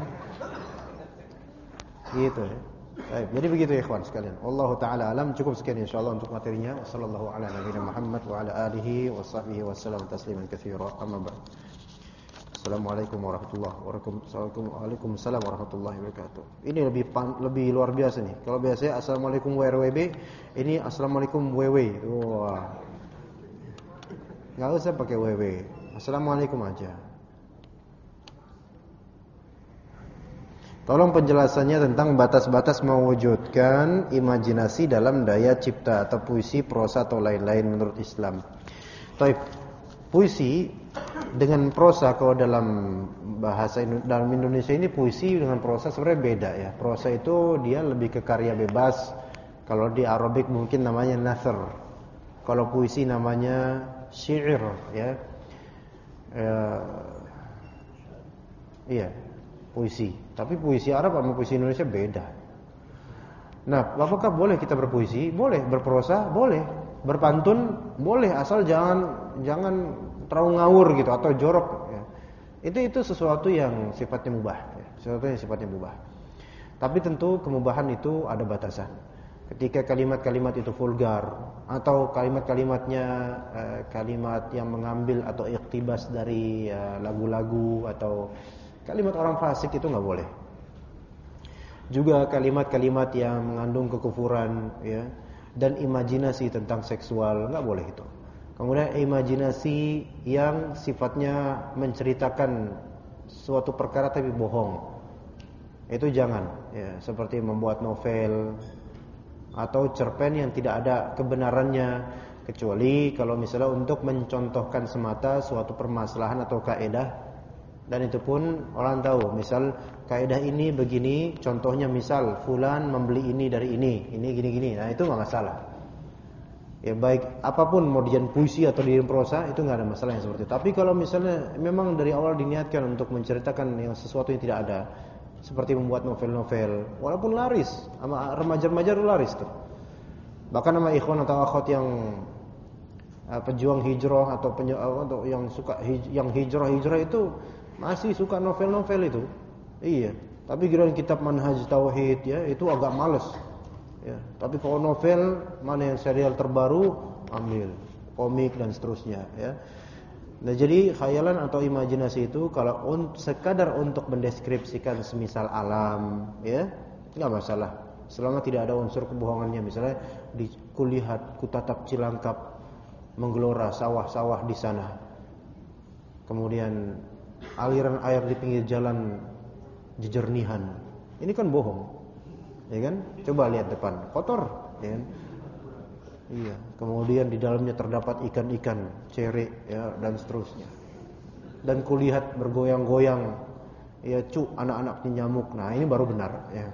Gitu ya. Baik, jadi begitu ya ikhwan sekalian. Wallahu taala alam. Cukup sekian insyaallah untuk materinya. Wassallallahu ala nabiyina Muhammad wa ala alihi washabbihi wasallam tasliman katsira. Amma ba'd. Assalamualaikum warahmatullahi wabarakatuh. Waalaikumsalam warahmatullahi wabarakatuh. Ini lebih luar biasa nih. Kalau biasanya assalamualaikum WRWB, ini assalamualaikum WW. Wah. Enggak usah pakai WW. Assalamualaikum aja. Tolong penjelasannya tentang batas-batas mewujudkan imajinasi dalam daya cipta atau puisi, prosa atau lain-lain menurut Islam. Baik. Puisi dengan prosa, kalau dalam bahasa dalam Indonesia ini puisi dengan prosa sebenarnya beda ya. Prosa itu dia lebih ke karya bebas, Kalau di Arabik mungkin namanya nasr. Kalau puisi namanya syair, ya. Iya, puisi. Tapi puisi Arab sama puisi Indonesia beda. Nah, apakah boleh kita berpuisi? Boleh. Berprosa? Boleh. Berpantun? Boleh, asal jangan terlalu ngawur gitu atau jorok, ya. Itu sesuatu yang sifatnya mubah, ya. Sesuatu yang sifatnya mubah. Tapi tentu kemubahan itu ada batasan. Ketika kalimat-kalimat itu vulgar atau kalimat-kalimatnya kalimat yang mengambil atau iktibas dari lagu-lagu atau kalimat orang fasik, itu nggak boleh. Juga kalimat-kalimat yang mengandung kekufuran, ya, dan imajinasi tentang seksual, nggak boleh itu. Kemudian imajinasi yang sifatnya menceritakan suatu perkara tapi bohong, itu jangan, ya, seperti membuat novel atau cerpen yang tidak ada kebenarannya, kecuali kalau misalnya untuk mencontohkan semata suatu permasalahan atau kaidah, dan itu pun orang tahu, misal kaidah ini begini, contohnya misal fulan membeli ini dari ini gini-gini, nah itu nggak masalah. Ya, baik apapun mau dijadikan puisi atau dijadikan prosa, itu nggak ada masalah yang seperti itu. Tapi kalau misalnya memang dari awal diniatkan untuk menceritakan yang sesuatu yang tidak ada, seperti membuat novel-novel, walaupun laris, sama remaja-remaja itu laris tuh. Bahkan sama ikhwan atau akhwat yang pejuang hijrah atau yang suka yang hijrah itu masih suka novel-novel itu. Iya, tapi giliran kitab manhaj tauhid, ya, itu agak males. Ya, tapi kalau novel, mana yang serial terbaru, ambil komik dan seterusnya, ya. Nah, jadi khayalan atau imajinasi itu kalau sekadar untuk mendeskripsikan semisal alam, ya, enggak masalah. Selama tidak ada unsur kebohongannya. Misalnya kulihat kutatap Cilangkap menggelora sawah-sawah di sana. Kemudian aliran air di pinggir jalan jejernihan. Ini kan bohong. Ya kan? Coba lihat depan, kotor, ya kan? Iya. Kemudian di dalamnya terdapat ikan-ikan, cere, ya, dan seterusnya. Dan kulihat bergoyang-goyang, ya, anak-anak nyamuk. Nah, ini baru benar, ya.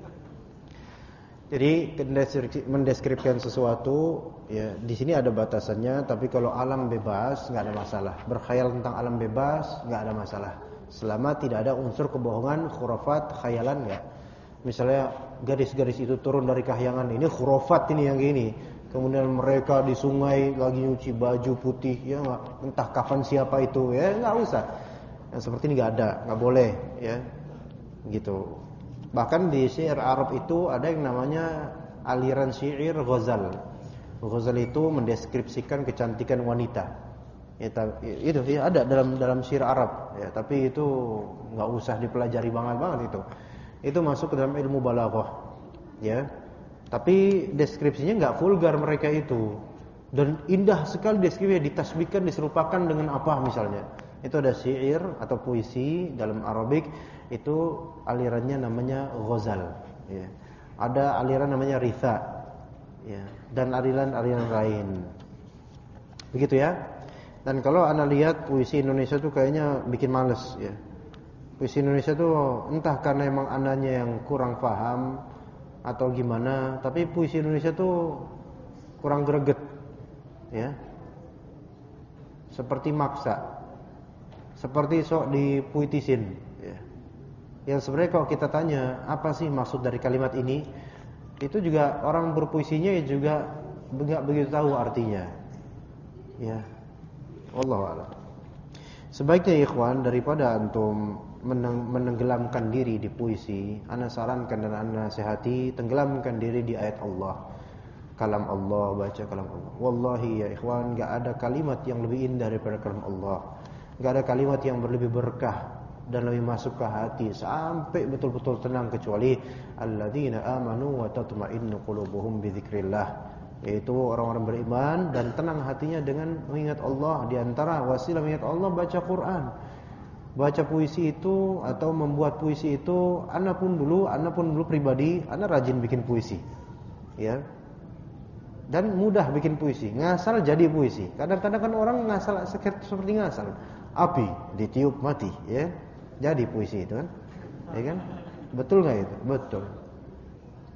Jadi mendeskripsikan sesuatu, ya, di sini ada batasannya. Tapi kalau alam bebas, nggak ada masalah. Berkhayal tentang alam bebas, nggak ada masalah. Selama tidak ada unsur kebohongan, khurafat, khayalan, nggak. Misalnya gadis-gadis itu turun dari kahyangan, ini khurafat ini yang gini. Kemudian mereka di sungai lagi nyuci baju putih, ya nggak, entah kafan siapa itu, ya nggak usah. Yang seperti ini nggak ada, nggak boleh, ya, gitu. Bahkan di syair Arab itu ada yang namanya aliran syair ghazal. Ghazal itu mendeskripsikan kecantikan wanita. Itu ya, ada dalam syair Arab, ya, tapi itu nggak usah dipelajari banget itu. Itu masuk ke dalam ilmu balaghah, ya. Tapi deskripsinya nggak vulgar mereka itu, dan indah sekali deskripsinya, ditasbihkan, diserupakan dengan apa misalnya. Itu ada syair atau puisi dalam Arabik, itu alirannya namanya ghazal, ya. Ada aliran namanya ritha, ya, dan aliran-aliran lain. Begitu, ya. Dan kalau Anda lihat puisi Indonesia tuh kayaknya bikin males, ya. Puisi Indonesia tuh entah karena emang anaknya yang kurang paham atau gimana, tapi puisi Indonesia tuh kurang greget, ya. Seperti maksa, seperti sok dipuitisin, ya. Yang sebenarnya kalau kita tanya apa sih maksud dari kalimat ini, itu juga orang berpuisinya juga nggak begitu tahu artinya, ya. Wallahu a'lam. Sebaiknya ikhwan, daripada antum menenggelamkan diri di puisi, ana sarankan dan ana nasihati, tenggelamkan diri di ayat Allah, kalam Allah, baca kalam Allah. Wallahi ya ikhwan, enggak ada kalimat yang lebih indah daripada kalam Allah. Enggak ada kalimat yang lebih berkah dan lebih masuk ke hati sampai betul-betul tenang, kecuali alladzina amanu wa tatma'innu qulubuhum bi dzikrillah, yaitu orang-orang beriman dan tenang hatinya dengan mengingat Allah. Di antara wasilah mengingat Allah baca Quran. Baca puisi itu atau membuat puisi itu, ana pun dulu pribadi, ana rajin bikin puisi, ya. Dan mudah bikin puisi, ngasal jadi puisi. Kadang-kadang kan orang ngasal seperti ngasal, api ditiup mati, ya. Jadi puisi itu kan, ya kan? Betul nggak itu? Betul.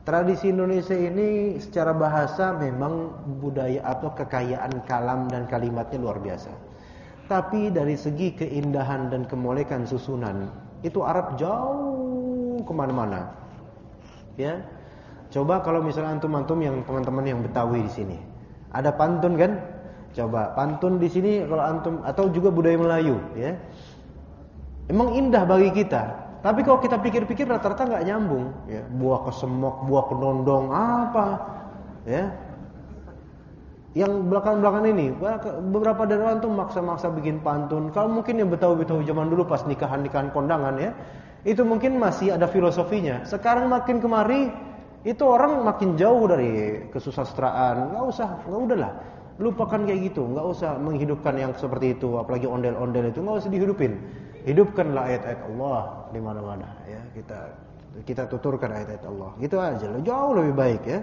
Tradisi Indonesia ini secara bahasa memang budaya atau kekayaan kalam dan kalimatnya luar biasa. Tapi dari segi keindahan dan kemolekan susunan, itu Arab jauh kemana-mana. Ya, coba kalau misalnya antum yang teman-teman yang Betawi di sini, ada pantun kan? Coba pantun di sini kalau antum atau juga budaya Melayu, ya, emang indah bagi kita. Tapi kalau kita pikir-pikir rata-rata nggak nyambung, ya. Buah kesemok, buah kenondong, apa, ya. Yang belakang-belakang ini, beberapa dari orang tuh maksa-maksa bikin pantun. Kalau mungkin yang Betawi-Betawi zaman dulu pas nikahan kondangan, ya, itu mungkin masih ada filosofinya. Sekarang makin kemari, itu orang makin jauh dari kesusastraan. Nggak udahlah, lupakan kayak gitu. Nggak usah menghidupkan yang seperti itu, apalagi ondel-ondel itu nggak usah dihidupin. Hidupkanlah ayat-ayat Allah di mana-mana, ya. Kita tuturkan ayat-ayat Allah. Gitu aja, jauh lebih baik, ya.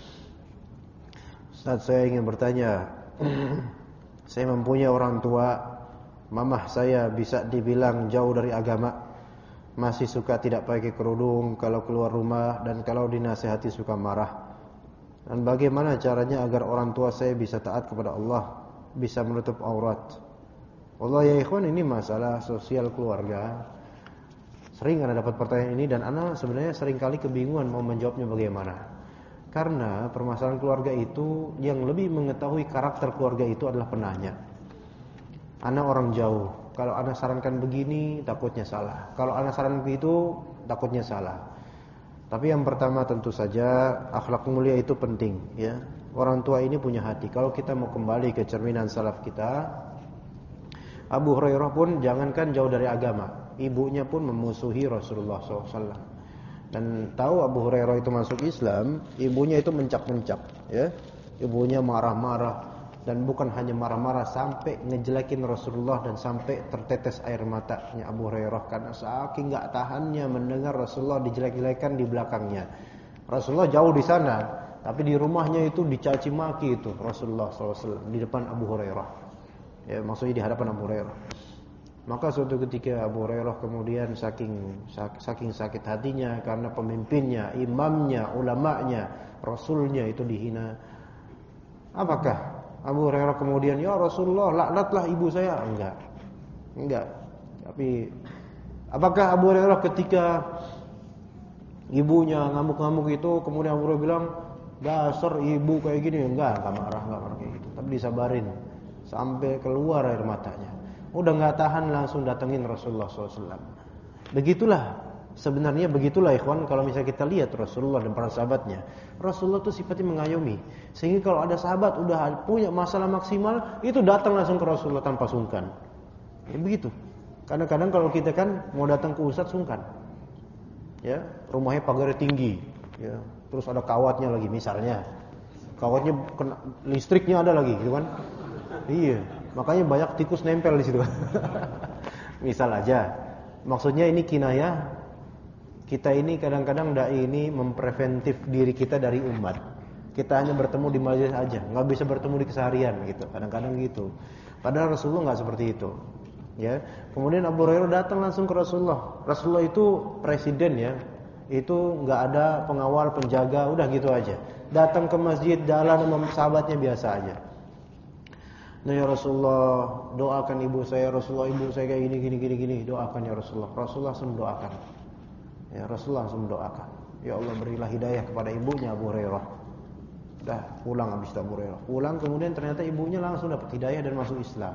Ustaz, saya ingin bertanya. Saya mempunyai orang tua, mamah saya bisa dibilang jauh dari agama. Masih suka tidak pakai kerudung kalau keluar rumah, dan kalau dinasihati suka marah. Dan bagaimana caranya agar orang tua saya bisa taat kepada Allah, bisa menutup aurat? Allah ya ikhwan, ini masalah sosial keluarga. Sering ana dapat pertanyaan ini dan ana sebenarnya sering kali kebingungan mau menjawabnya bagaimana. Karena permasalahan keluarga itu yang lebih mengetahui karakter keluarga itu adalah penanya. Ana orang jauh. Kalau ana sarankan begini takutnya salah. Kalau ana saran begitu takutnya salah. Tapi yang pertama tentu saja akhlak mulia itu penting, ya. Orang tua ini punya hati. Kalau kita mau kembali ke cerminan salaf kita, Abu Hurairah pun jangankan jauh dari agama, ibunya pun memusuhi Rasulullah SAW. Dan tahu Abu Hurairah itu masuk Islam, ibunya itu mencak-mencak, ya. Ibunya marah-marah, dan bukan hanya marah-marah, sampai ngejelekin Rasulullah dan sampai tertetes air matanya Abu Hurairah karena saking enggak tahannya mendengar Rasulullah dijelek-jelekan di belakangnya. Rasulullah jauh di sana, tapi di rumahnya itu dicaci maki itu Rasulullah SAW di depan Abu Hurairah. Ya, maksudnya di hadapan Abu Hurairah. Maka suatu ketika Abu Hurairah kemudian saking sakit hatinya karena pemimpinnya, imamnya, ulamanya, rasulnya itu dihina. Apakah Abu Hurairah kemudian, ya Rasulullah laknatlah ibu saya? Enggak. Tapi apakah Abu Hurairah ketika ibunya ngamuk-ngamuk itu kemudian Abu Hurairah bilang, dasar ibu kayak gini? Enggak marah kayak gitu. Tapi disabarin sampai keluar air matanya. Udah nggak tahan langsung datengin Rasulullah SAW. Begitulah ikhwan, kalau misalnya kita lihat Rasulullah dan para sahabatnya, Rasulullah itu sifatnya mengayomi. Sehingga kalau ada sahabat udah punya masalah maksimal, itu datang langsung ke Rasulullah tanpa sungkan. Ya begitu. Kadang-kadang kalau kita kan mau datang ke ustaz sungkan. Ya, rumahnya pagarnya tinggi, ya. Terus ada kawatnya lagi misalnya. Kawatnya listriknya ada lagi, gitu kan? Iya, makanya banyak tikus nempel di situ. Misal aja. Maksudnya ini kinayah. Kita ini kadang-kadang dai ini mempreventif diri kita dari umat. Kita hanya bertemu di majelis aja, nggak bisa bertemu di keseharian gitu. Kadang-kadang gitu. Padahal Rasulullah nggak seperti itu. Ya. Kemudian Abu Hurairah datang langsung ke Rasulullah. Rasulullah itu presiden, ya. Itu nggak ada pengawal, penjaga, udah gitu aja. Datang ke masjid, jalan sama sahabatnya biasa aja. Nah ya Rasulullah, doakan ibu saya. Rasulullah, ibu saya kayak gini, doakan ya Rasulullah. Rasulullah langsung doakan. Ya, Rasulullah langsung doakan. Ya Allah, berilah hidayah kepada ibunya Abu Hurairah. Dah pulang habis Abu Hurairah. Pulang kemudian ternyata ibunya langsung dapat hidayah dan masuk Islam.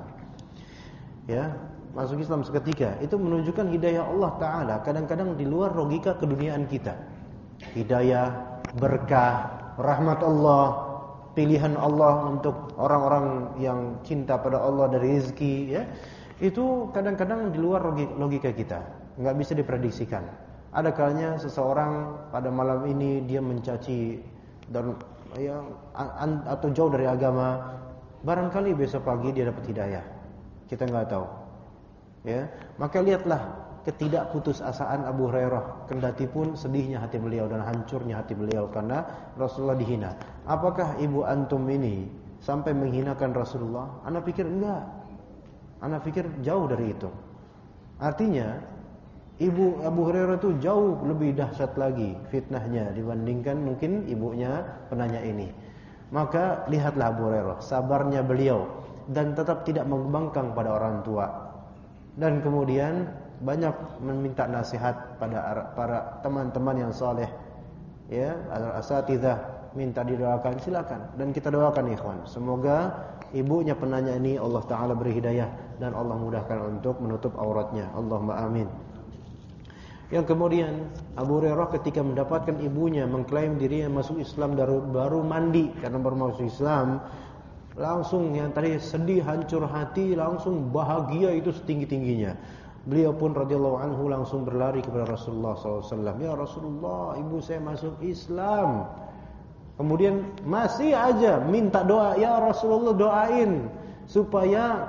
Ya, masuk Islam seketika. Itu menunjukkan hidayah Allah Ta'ala kadang-kadang di luar logika keduniaan kita. Hidayah, berkah, rahmat Allah, pilihan Allah untuk orang-orang yang cinta pada Allah dari rezeki, ya. Itu kadang-kadang di luar logika kita, nggak bisa diprediksikan. Ada kalanya seseorang pada malam ini dia mencaci dan ya, atau jauh dari agama, barangkali besok pagi dia dapat hidayah. Kita nggak tahu, ya. Maka lihatlah ketidakputusasaan Abu Hurairah, kendati pun sedihnya hati beliau dan hancurnya hati beliau karena Rasulullah dihina. Apakah ibu antum ini sampai menghinakan Rasulullah? Ana pikir enggak. Ana pikir jauh dari itu. Artinya Ibu Abu Hurairah itu jauh lebih dahsyat lagi fitnahnya dibandingkan mungkin ibunya penanya ini. Maka lihatlah Abu Hurairah, sabarnya beliau dan tetap tidak membangkang pada orang tua. Dan kemudian banyak meminta nasihat pada para teman-teman yang saleh. Ya, al-asatidzah minta didoakan, silakan. Dan kita doakan ikhwan, semoga ibunya penanya ini Allah Ta'ala beri hidayah dan Allah mudahkan untuk menutup auratnya. Allahumma amin. Yang kemudian Abu Hurairah ketika mendapatkan ibunya mengklaim dirinya masuk Islam baru mandi karena baru masuk Islam, langsung yang tadi sedih, hancur hati, langsung bahagia itu setinggi-tingginya. Beliau pun radhiyallahu anhu langsung berlari kepada Rasulullah SAW. Ya Rasulullah, ibu saya masuk Islam. Kemudian masih aja minta doa, ya Rasulullah doain supaya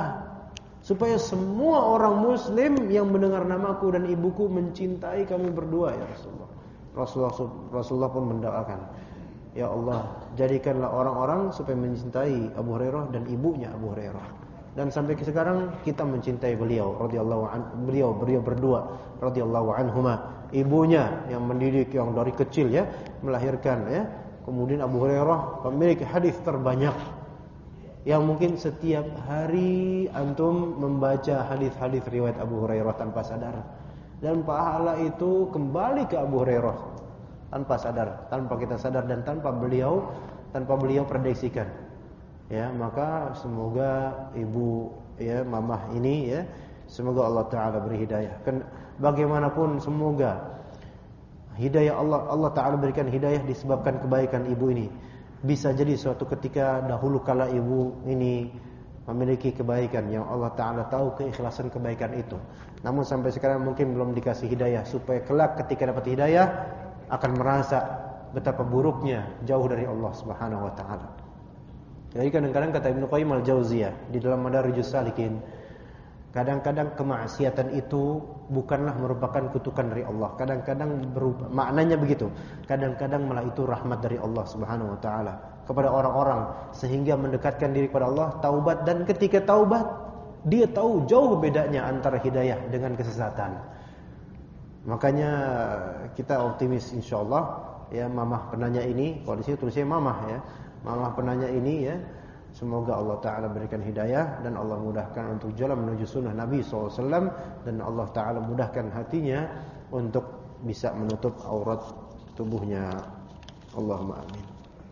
semua orang muslim yang mendengar namaku dan ibuku mencintai kami berdua ya Rasulullah. Rasulullah pun mendoakan, ya Allah, jadikanlah orang-orang supaya mencintai Abu Hurairah dan ibunya Abu Hurairah. Dan sampai sekarang kita mencintai beliau radhiyallahu anhu, beliau berdua radhiyallahu anhuma, ibunya yang mendidik yang dari kecil ya, melahirkan ya. Kemudian Abu Hurairah pemilik hadis terbanyak, yang mungkin setiap hari antum membaca hadis-hadis riwayat Abu Hurairah tanpa sadar, dan pahala itu kembali ke Abu Hurairah tanpa sadar, tanpa kita sadar dan tanpa beliau prediksikan. Ya, maka semoga ibu ya mamah ini ya, semoga Allah Ta'ala beri hidayah. Bagaimanapun semoga hidayah Allah Ta'ala berikan hidayah disebabkan kebaikan ibu ini. Bisa jadi suatu ketika dahulu kala ibu ini memiliki kebaikan yang Allah Ta'ala tahu keikhlasan kebaikan itu, namun sampai sekarang mungkin belum dikasih hidayah, supaya kelak ketika dapat hidayah akan merasa betapa buruknya jauh dari Allah Subhanahu wa Ta'ala. Jadi kadang-kadang kata Ibnu Qayyim al-Jauziyah di dalam Madarijus Salikin, kadang-kadang kemaksiatan itu bukanlah merupakan kutukan dari Allah. Kadang-kadang maknanya begitu. Kadang-kadang malah itu rahmat dari Allah Subhanahu wa Ta'ala kepada orang-orang, sehingga mendekatkan diri kepada Allah, taubat, dan ketika taubat dia tahu jauh bedanya antara hidayah dengan kesesatan. Makanya kita optimis insyaallah ya, mamah penanya ini, kalau di sini tulisnya mamah ya. Mamah penanya ini ya, semoga Allah Ta'ala berikan hidayah dan Allah mudahkan untuk jalan menuju sunnah Nabi SAW, dan Allah Ta'ala mudahkan hatinya untuk bisa menutup aurat tubuhnya. Allahumma amin.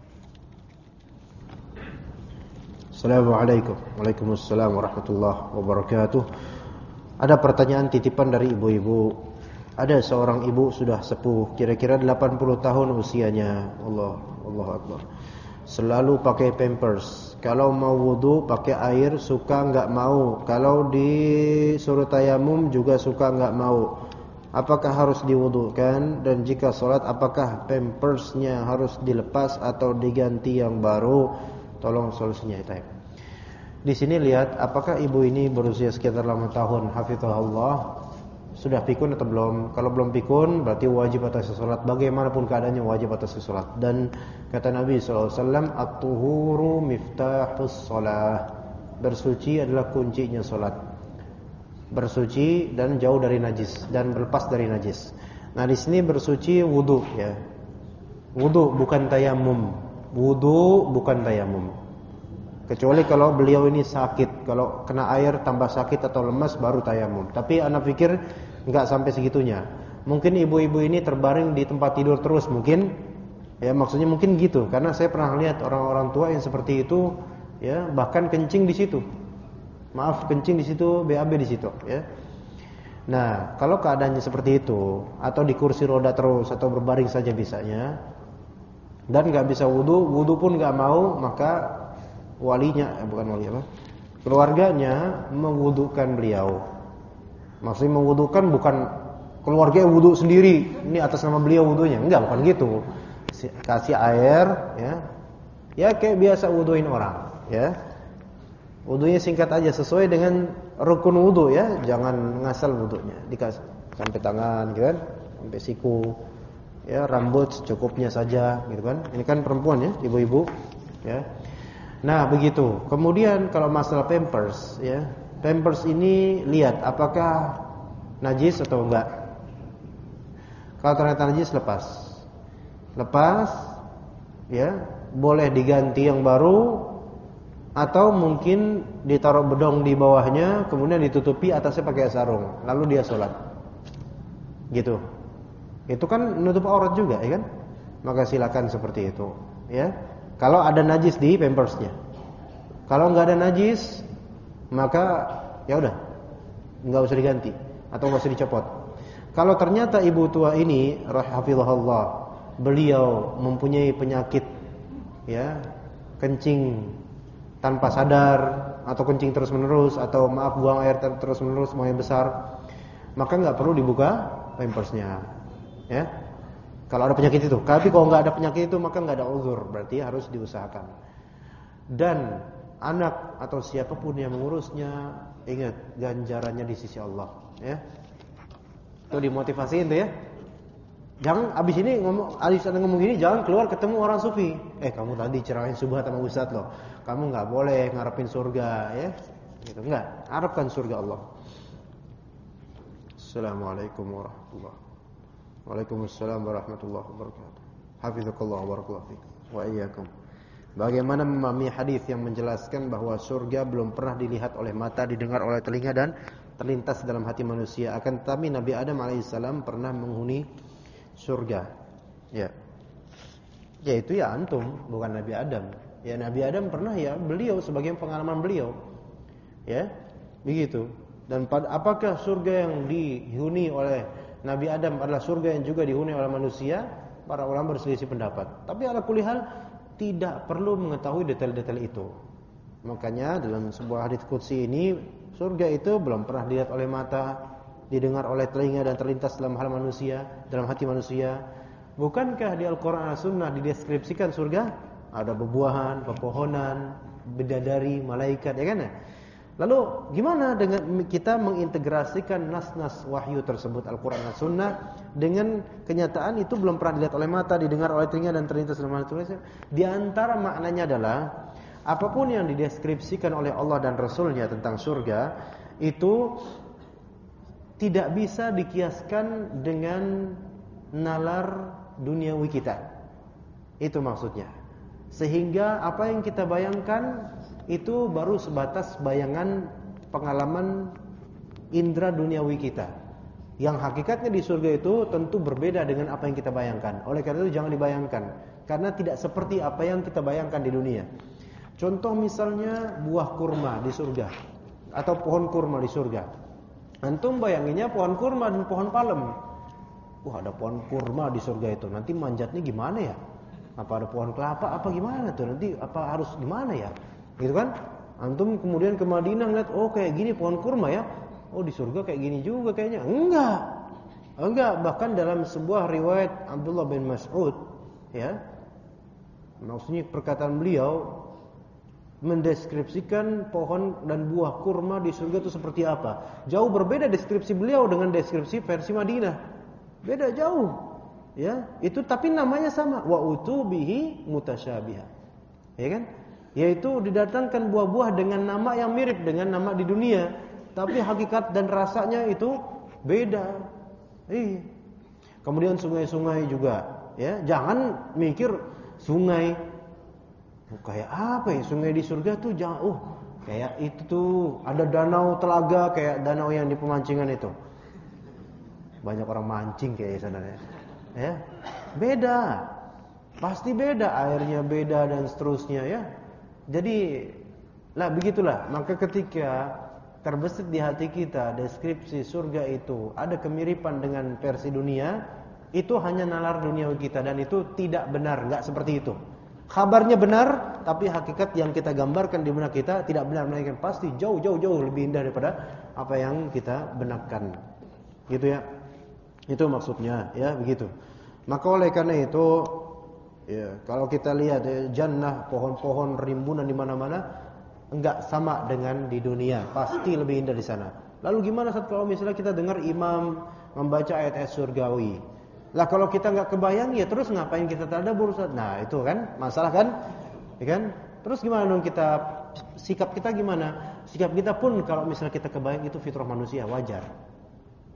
Assalamualaikum. Waalaikumsalam warahmatullahi wabarakatuh. Ada pertanyaan titipan dari ibu-ibu. Ada seorang ibu sudah sepuh, kira-kira 80 tahun usianya. Allahu Akbar. Selalu pakai pampers. Kalau mau wudu pakai air suka enggak mau. Kalau disuruh tayamum juga suka enggak mau. Apakah harus diwudukan? Dan jika sholat apakah pampersnya harus dilepas atau diganti yang baru? Tolong solusinya itu. Di sini lihat apakah ibu ini berusia sekitar 5 tahun, hafizahullah, sudah pikun atau belum. Kalau belum pikun berarti wajib atas sholat. Bagaimanapun keadaannya wajib atas sholat. Dan kata Nabi SAW, at-tuhuru miftahus sholat. Bersuci adalah kuncinya sholat. Bersuci dan jauh dari najis, dan berlepas dari najis. Nah di sini bersuci wudu ya. Wudu bukan tayamum. Wudu bukan tayamum. Kecuali kalau beliau ini sakit, kalau kena air tambah sakit atau lemas baru tayamum. Tapi anak pikir enggak sampai segitunya. Mungkin ibu-ibu ini terbaring di tempat tidur terus mungkin. Ya maksudnya mungkin gitu, karena saya pernah lihat orang-orang tua yang seperti itu ya, bahkan kencing di situ. Maaf, kencing di situ, BAB di situ ya. Nah, kalau keadaannya seperti itu atau di kursi roda terus atau berbaring saja bisanya dan enggak bisa wudu pun enggak mau, maka walinya, keluarganya mewudukan beliau. Maksudnya mewudukan bukan keluarga wudu sendiri, ini atas nama beliau wudunya, enggak, bukan gitu. Kasih air ya kayak biasa wuduin orang ya. Wudunya singkat aja sesuai dengan rukun wudu ya, jangan ngasal wudunya, dikasih sampai tangan gitu kan, sampai siku ya, rambut secukupnya saja gitu kan. Ini kan perempuan ya, ibu-ibu ya. Nah begitu. Kemudian kalau masalah pampers ya, pampers ini lihat apakah najis atau enggak. Kalau ternyata najis, lepas, ya, boleh diganti yang baru, atau mungkin ditaruh bedong di bawahnya, kemudian ditutupi atasnya pakai sarung, lalu dia sholat. Gitu. Itu kan menutup aurat juga, ya kan? Maka silakan seperti itu, ya. Kalau ada najis di pampersnya. Kalau nggak ada najis, maka ya udah, nggak usah diganti atau nggak usah dicopot. Kalau ternyata ibu tua ini, rahimahullah, beliau mempunyai penyakit, ya, kencing tanpa sadar atau kencing terus menerus, atau maaf buang air terus menerus, buang air besar, maka nggak perlu dibuka pampersnya, ya. Kalau ada penyakit itu. Tapi kalau nggak ada penyakit itu, maka nggak ada uzur, berarti harus diusahakan. Dan anak atau siapapun yang mengurusnya, ingat ganjarannya di sisi Allah, ya. Itu dimotivasiin tuh, ya. Jangan abis ada ngomong gini, jangan keluar ketemu orang sufi. Kamu tadi cerahin subhat sama ustaz loh. Kamu nggak boleh ngarepin surga, ya. Gitu, enggak. Harapkan surga Allah. Assalamualaikum warahmatullahi wabarakatuh. Waalaikumsalam warahmatullahi wabarakatuh. Hafizakallah wa barakallahu fikum wa iyyakum. Bagaimana memahami hadis yang menjelaskan bahwa surga belum pernah dilihat oleh mata, didengar oleh telinga, dan terlintas dalam hati manusia. Akan tetapi Nabi Adam alaihissalam pernah menghuni surga. Ya. Yaitu ya antum, bukan Nabi Adam. Ya Nabi Adam pernah, ya beliau sebagai pengalaman beliau. Ya. Begitu. Dan apakah surga yang dihuni oleh Nabi Adam adalah surga yang juga dihuni oleh manusia? Para ulama berselisih pendapat. Tapi ala kulli hal tidak perlu mengetahui detail-detail itu. Makanya dalam sebuah hadits qudsi ini, surga itu belum pernah dilihat oleh mata, didengar oleh telinga, dan terlintas dalam hal manusia, dalam hati manusia. Bukankah di Al-Quran dan Sunnah dideskripsikan surga? Ada bebuahan, pepohonan, bidadari, malaikat, ya kan? Lalu gimana dengan kita mengintegrasikan nas-nas wahyu tersebut, Al-Quran dan Sunnah, dengan kenyataan itu belum pernah dilihat oleh mata, didengar oleh telinga, dan terlintas dalam hati manusia? Di antara maknanya adalah apapun yang dideskripsikan oleh Allah dan Rasulnya tentang surga itu tidak bisa dikiaskan dengan nalar duniawi kita. Itu maksudnya. Sehingga apa yang kita bayangkan itu baru sebatas bayangan pengalaman indera duniawi kita. Yang hakikatnya di surga itu tentu berbeda dengan apa yang kita bayangkan. Oleh karena itu jangan dibayangkan, karena tidak seperti apa yang kita bayangkan di dunia. Contoh misalnya buah kurma di surga, atau pohon kurma di surga. Antum bayanginnya pohon kurma dan pohon palem. Wah, ada pohon kurma di surga itu. Nanti manjatnya gimana ya? Apa ada pohon kelapa? Apa gimana tuh? Nanti apa harus gimana ya? Gitu kan? Antum kemudian ke Madinah ngeliat, oh kayak gini pohon kurma ya. Oh di surga kayak gini juga kayaknya. Enggak. Bahkan dalam sebuah riwayat Abdullah bin Mas'ud, ya, maksudnya perkataan beliau mendeskripsikan pohon dan buah kurma di surga itu seperti apa. Jauh berbeda deskripsi beliau dengan deskripsi versi Madinah. Beda jauh. Ya, itu tapi namanya sama. Wa utubihi mutasyabiha. Ya kan? Yaitu didatangkan buah-buah dengan nama yang mirip dengan nama di dunia, tapi hakikat dan rasanya itu beda. Kemudian sungai-sungai juga, ya. Jangan mikir sungai kayak apa ya, sungai di surga tuh jangan kayak itu tuh ada danau telaga kayak danau yang di pemancingan itu. Banyak orang mancing kayak sana ya. Beda. Pasti beda, airnya beda dan seterusnya ya. Jadi begitulah. Maka ketika terbesit di hati kita deskripsi surga itu ada kemiripan dengan versi dunia, itu hanya nalar duniawi kita, dan itu tidak benar, enggak seperti itu. Kabarnya benar, tapi hakikat yang kita gambarkan di benak kita tidak benar, melainkan pasti jauh lebih indah daripada apa yang kita benakkan. Gitu ya. Itu maksudnya, ya begitu. Maka oleh karena itu, ya, kalau kita lihat jannah, pohon-pohon rimbunan di mana-mana, enggak sama dengan di dunia, pasti lebih indah di sana. Lalu gimana saat kalau misalnya kita dengar imam membaca ayat-ayat surgawi? Lah kalau kita enggak kebayang, ya terus ngapain kita tadabbur? Nah, itu kan masalah kan? Ya kan? Terus gimana dong sikap kita gimana? Sikap kita pun kalau misalnya kita kebayang itu fitrah manusia, wajar.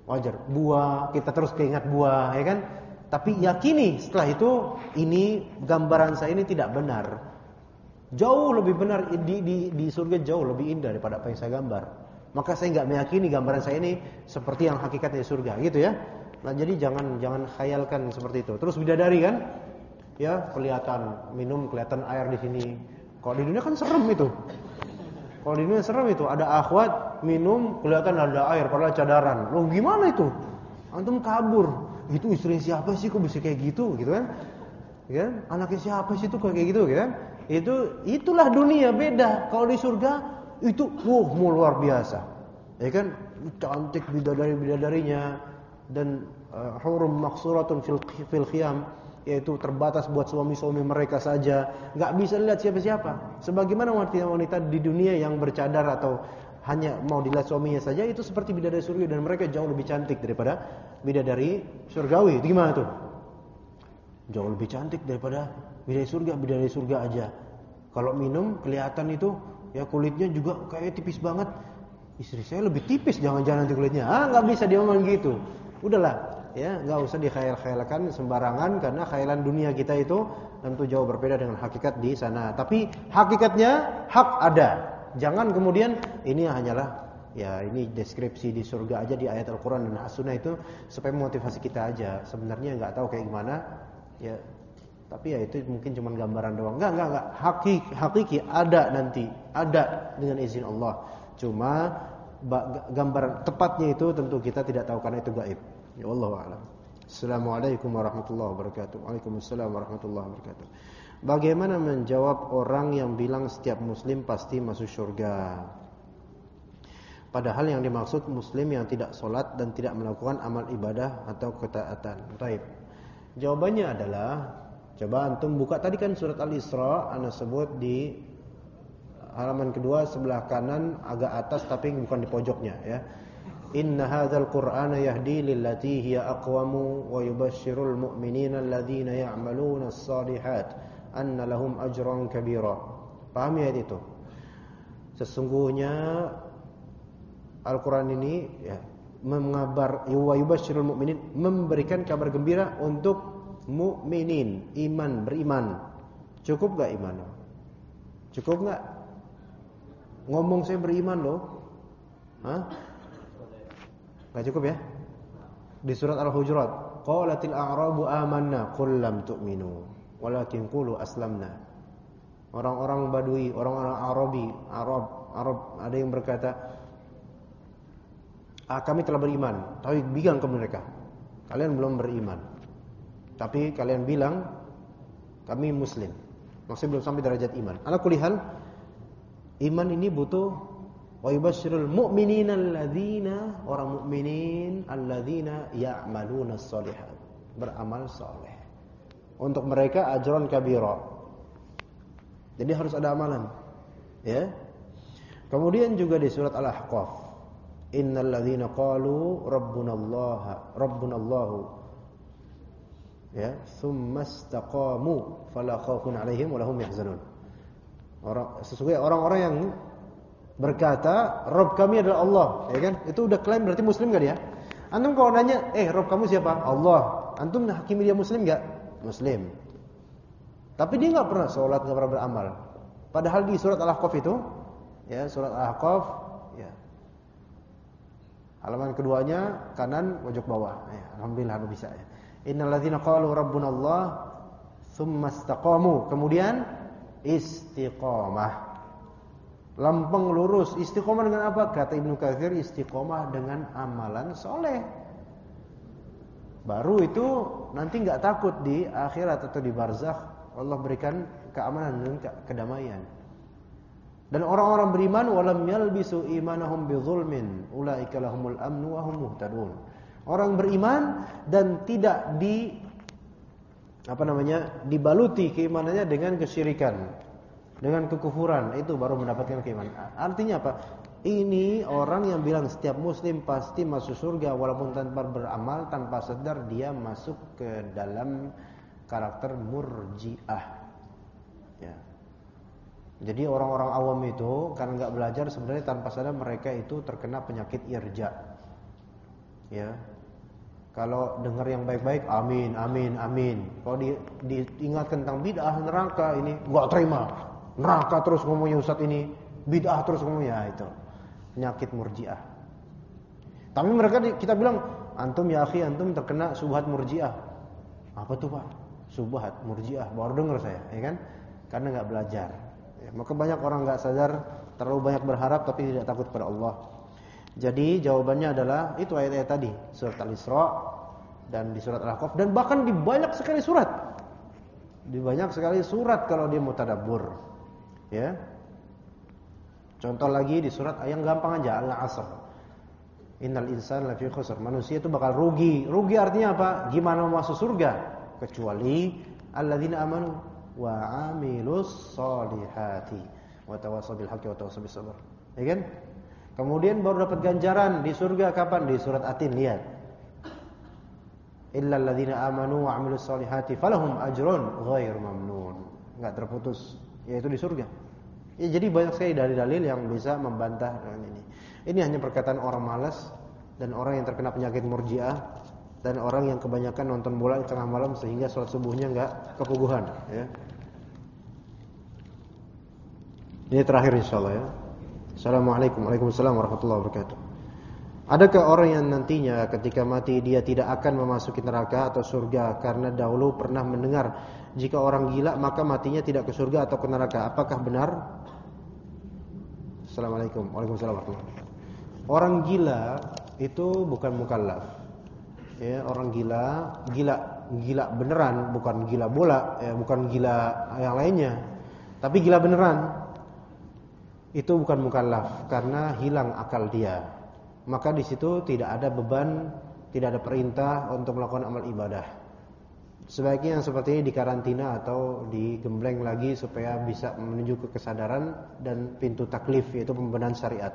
Wajar. Buah, kita terus keingat buah, ya kan? Tapi yakini setelah itu, ini gambaran saya ini tidak benar. Jauh lebih benar di surga, jauh lebih indah daripada apa yang saya gambar. Maka saya nggak meyakini gambaran saya ini seperti yang hakikatnya di surga, gitu ya. Nah, jadi jangan khayalkan seperti itu. Terus bidadari kan? Ya, kelihatan minum, kelihatan air di sini. Kalau di dunia kan serem itu. Kalau di dunia serem itu, ada akhwat minum, kelihatan ada air, padahal cadaran. Loh, gimana itu? Antum kabur. Itu istri siapa sih kok bisa kayak gitu, gitu kan? Ya, anaknya siapa sih itu kok kayak gitu, gitu kan? Itulah dunia, beda. Kalau di surga itu luar biasa. Ya kan? Cantik bidadari-bidadarinya dan hurum maksuratun fil khiyam, yaitu terbatas buat suami-suami mereka saja, nggak bisa lihat siapa-siapa. Sebagaimana wanita-wanita di dunia yang bercadar atau hanya mau dilihat suaminya saja, itu seperti bidadari surga, dan mereka jauh lebih cantik daripada bidadari surgawi. Itu gimana tuh? Jauh lebih cantik daripada bidadari surga aja. Kalau minum kelihatan itu ya kulitnya juga kayak tipis banget. Istri saya lebih tipis, jangan-jangan nanti kulitnya. Nggak bisa dia ngomong gitu. Udahlah, ya nggak usah dikhayal-khayalkan sembarangan, karena khayalan dunia kita itu tentu jauh berbeda dengan hakikat di sana. Tapi hakikatnya hak ada. Jangan kemudian ini hanyalah ya ini deskripsi di surga aja di ayat Al-Quran dan As-Sunnah itu supaya motivasi kita aja. Sebenarnya nggak tahu kayak gimana ya, tapi ya itu mungkin cuma gambaran doang. Enggak. Hakiki ada nanti, ada dengan izin Allah. Cuma gambaran tepatnya itu tentu kita tidak tahu karena itu gaib. Ya wallahu a'lam. Assalamualaikum warahmatullahi wabarakatuh. Waalaikumsalam warahmatullahi wabarakatuh. Bagaimana menjawab orang yang bilang setiap muslim pasti masuk surga? Padahal yang dimaksud muslim yang tidak sholat dan tidak melakukan amal ibadah atau ketaatan. Baik. Jawabannya adalah, coba antum buka tadi kan surat Al-Isra, ana sebut di halaman kedua sebelah kanan agak atas tapi bukan di pojoknya ya. Inna hadzal Qur'ana yahdi lillati hiya aqwamu wa yubashshirul mu'minina alladhina ya'maluna as-shalihat anna lahum ajran kabira. Pahami ayat itu? Sesungguhnya Al-Qur'an ini ya mengabar wa yubashshirul mu'minin, memberikan kabar gembira untuk mukminin, beriman. Cukup enggak iman? Cukup enggak? Ngomong saya beriman loh. Enggak cukup ya? Di surat Al-Hujurat, qalatil a'rabu amanna qul lam tu'minu walakin qulu aslamna. Orang-orang Badui, orang-orang Arab ada yang berkata, kami telah beriman. Tapi bilang ke mereka, kalian belum beriman. Tapi kalian bilang kami muslim. Maksudnya belum sampai derajat iman. Ala kulli hal, iman ini butuh wa yubasyirul mu'minina alladzina, orang mukminin alladzina ya'maluna sholihat, beramal saleh. Untuk mereka ajran kabira. Jadi harus ada amalan. Ya. Kemudian juga di surat Al-Ahqaf, innal ladzina qalu rabbunallahu ya, tsumma istaqamu fala khaufun 'alaihim wa lahum yahzanun. Sesungguhnya orang-orang yang berkata Rabb kami adalah Allah, ya kan? Itu udah klaim berarti muslim enggak dia? Antum kalau nanya, Rabb kamu siapa? Allah. Antum hakimi dia muslim enggak? Muslim. Tapi dia enggak pernah salat, enggak pernah beramal. Padahal di surat Al-Ahqaf itu, ya, surat Al-Ahqaf, ya. Halaman keduanya kanan pojok bawah. Ya, alhamdulillah bisa ya. Innal ladzina qalu rabbunallah tsumma istaqamu. Kemudian istiqamah. Lempeng lurus. Istiqamah dengan apa? Kata Ibnu Katsir, istiqamah dengan amalan soleh. Baru itu nanti enggak takut di akhirat atau di barzakh. Allah berikan keamanan dan kedamaian. Dan orang-orang beriman walam yalbisu imanahum bidzulmin ulaika lahumul amnu wa hum muhtadun. Orang beriman dan tidak dibaluti keimanannya dengan kesyirikan, dengan kekufuran, itu baru mendapatkan keimanan. Artinya apa? Ini orang yang bilang setiap muslim pasti masuk surga walaupun tanpa beramal, tanpa sadar dia masuk ke dalam karakter murji'ah. Ya. Jadi orang-orang awam itu karena enggak belajar, sebenarnya tanpa sadar mereka itu terkena penyakit irja. Ya. Kalau dengar yang baik-baik, amin, amin, amin. Kalau diingatkan tentang bid'ah neraka ini, enggak terima. Neraka terus ngomongnya Ustaz ini, bid'ah terus ngomongnya, itu penyakit Murji'ah. Tapi mereka kita bilang, antum ya akhi, antum terkena subhat Murji'ah. Apa tuh Pak? Subhat Murji'ah, baru dengar saya, ya kan? Karena enggak belajar. Ya, maka banyak orang enggak sadar, terlalu banyak berharap tapi tidak takut kepada Allah. Jadi jawabannya adalah itu ayat-ayat tadi, surat Al-Isra dan di surat Al-Ahqaf, dan bahkan di banyak sekali surat. Di banyak sekali surat kalau dia mau tadabbur. Ya. Contoh lagi di surat yang gampang aja, Al-Asr. Innal insana lafi khusr. Manusia itu bakal rugi. Rugi artinya apa? Gimana mau masuk surga? Kecuali alladzina amanu wa amilus solihati wa tawassaw bil haqqi wa tawassaw bis sabr. Ya kan? Kemudian baru dapat ganjaran di surga kapan? Di surat At-Tin, lihat. Illal ladzina amanu wa 'amilus solihati falahum ajrun ghairu mamnun. Enggak terputus, yaitu di surga. Ya, jadi banyak sekali dalil-dalil yang bisa membantah ini. Ini hanya perkataan orang malas dan orang yang terkena penyakit Murji'ah dan orang yang kebanyakan nonton bola di tengah malam sehingga salat subuhnya enggak kepuguhan, ya. Ini terakhir insyaallah, ya. Assalamualaikum warahmatullahi wabarakatuh. Adakah orang yang nantinya ketika mati dia tidak akan memasuki neraka atau surga karena dahulu pernah mendengar jika orang gila maka matinya tidak ke surga atau ke neraka? Apakah benar? Assalamualaikum warahmatullahi wabarakatuh. Orang gila itu bukan mukallaf. Ya, orang gila beneran, bukan gila bola, ya, bukan gila yang lainnya. Tapi gila beneran. Itu bukan mukallaf karena hilang akal dia. Maka di situ tidak ada beban, tidak ada perintah untuk melakukan amal ibadah. Sebaiknya yang seperti ini dikarantina atau digembleng lagi supaya bisa menuju ke kesadaran dan pintu taklif, yaitu pembenahan syariat.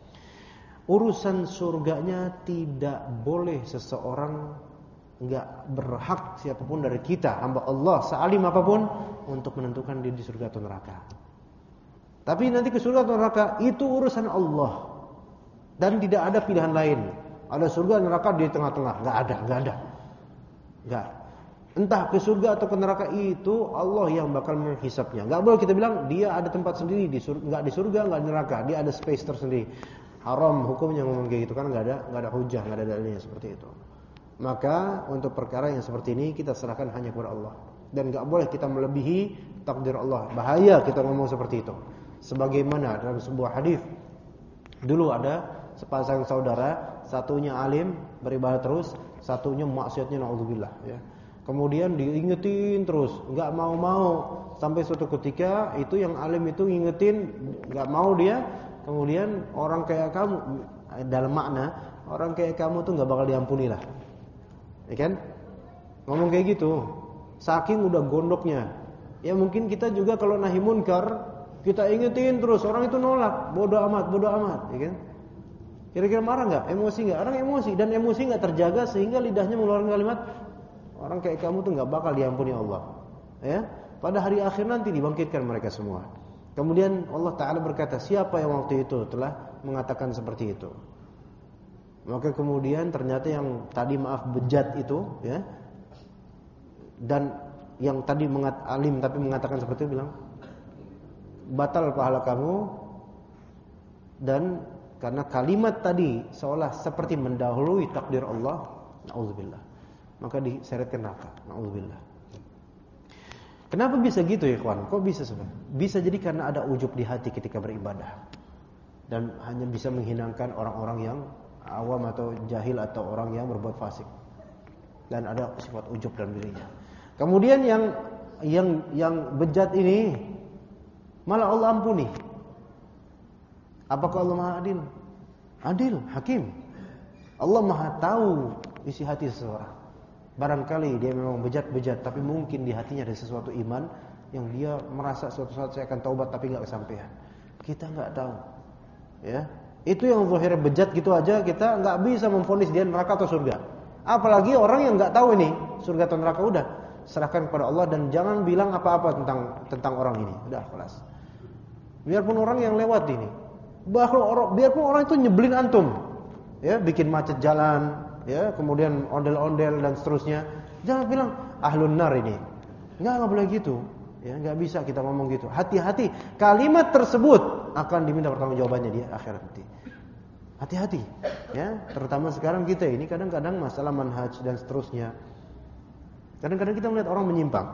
Urusan surganya tidak boleh seseorang, enggak berhak siapapun dari kita, hamba Allah, sealim apapun, untuk menentukan diri di surga atau neraka. Tapi nanti ke surga atau neraka itu urusan Allah. Dan tidak ada pilihan lain. Ada surga neraka di tengah-tengah, enggak ada. Enggak. Entah ke surga atau ke neraka itu Allah yang bakal menghisapnya. Enggak boleh kita bilang dia ada tempat sendiri di surga, enggak di surga, enggak di neraka. Dia ada space tersendiri. Haram hukumnya ngomong kayak gitu kan enggak ada hujah, enggak ada dalilnya seperti itu. Maka untuk perkara yang seperti ini kita serahkan hanya kepada Allah. Dan enggak boleh kita melebihi takdir Allah. Bahaya kita ngomong seperti itu. Sebagaimana dalam sebuah hadis, dulu ada sepasang saudara, satunya alim beribadah terus, satunya maksiatnya naudzubillah, ya. Kemudian diingetin terus, enggak mau sampai suatu ketika itu yang alim itu ngingetin, enggak mau dia. Kemudian orang kayak kamu, dalam makna orang kayak kamu tuh enggak bakal diampuni lah. Ya kan? Ngomong kayak gitu. Saking udah gondoknya. Ya mungkin kita juga kalau nahi munkar kita ingetin terus, orang itu nolak, bodoh amat, ya kan? Kira-kira marah enggak? Emosi enggak? Orang emosi dan emosi enggak terjaga sehingga lidahnya mengeluarkan kalimat, orang kayak kamu tuh enggak bakal diampuni Allah. Ya, pada hari akhir nanti dibangkitkan mereka semua. Kemudian Allah Ta'ala berkata, siapa yang waktu itu telah mengatakan seperti itu? Maka kemudian ternyata yang tadi bejat itu, ya, dan yang tadi alim tapi mengatakan seperti itu bilang, batal pahala kamu, dan karena kalimat tadi seolah seperti mendahului takdir Allah, naudzubillah, maka diseretkan neraka, naudzubillah. Kenapa bisa gitu ya kawan? Kok bisa sebenarnya? Bisa jadi karena ada ujub di hati ketika beribadah dan hanya bisa menghinakan orang-orang yang awam atau jahil atau orang yang berbuat fasik dan ada sifat ujub dalam dirinya. Kemudian yang bejat ini malah Allah ampuni. Apakah Allah Maha Adil? Adil, Hakim. Allah Maha tahu isi hati seseorang. Barangkali dia memang bejat-bejat, tapi mungkin di hatinya ada sesuatu iman yang dia merasa suatu saat saya akan taubat tapi enggak kesampaian. Kita enggak tahu. Ya. Itu yang zahirnya bejat gitu aja kita enggak bisa memvonis dia neraka atau surga. Apalagi orang yang enggak tahu ini surga atau neraka, udah serahkan kepada Allah dan jangan bilang apa-apa tentang orang ini. Udah, kelas. Biarpun orang yang lewat ini, biarpun orang itu nyebelin antum, ya, bikin macet jalan, ya, kemudian ondel-ondel dan seterusnya. Jangan bilang ahlun nar ini. Enggak boleh gitu. Ya, enggak bisa kita ngomong gitu. Hati-hati, kalimat tersebut akan diminta pertanggungjawabannya di akhirat nanti. Hati-hati, ya, terutama sekarang kita ini kadang-kadang masalah manhaj dan seterusnya. Kadang-kadang kita melihat orang menyimpang.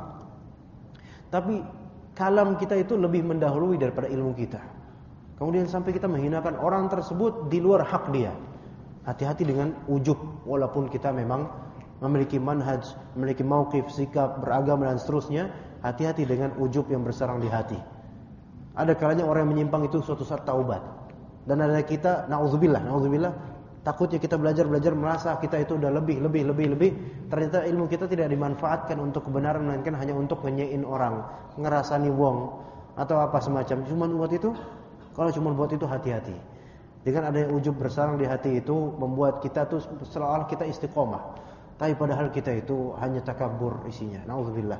Tapi kalam kita itu lebih mendahului daripada ilmu kita. Kemudian sampai kita menghinakan orang tersebut di luar hak dia. Hati-hati dengan ujub, walaupun kita memang memiliki manhaj, memiliki mauqif, sikap, beragama dan seterusnya. Hati-hati dengan ujub yang bersarang di hati. Ada kalanya orang yang menyimpang itu suatu saat taubat. Dan ada kita, na'udzubillah, takutnya kita belajar merasa kita itu udah lebih. Ternyata ilmu kita tidak dimanfaatkan untuk kebenaran, melainkan hanya untuk ngenyein orang, ngerasani wong, atau apa semacam. Cuman buat itu, kalau cuma buat itu hati-hati. Dengan adanya ujub bersarang di hati itu membuat kita tuh seolah kita istiqomah. Tapi padahal kita itu hanya takabur isinya. Na'udzubillah.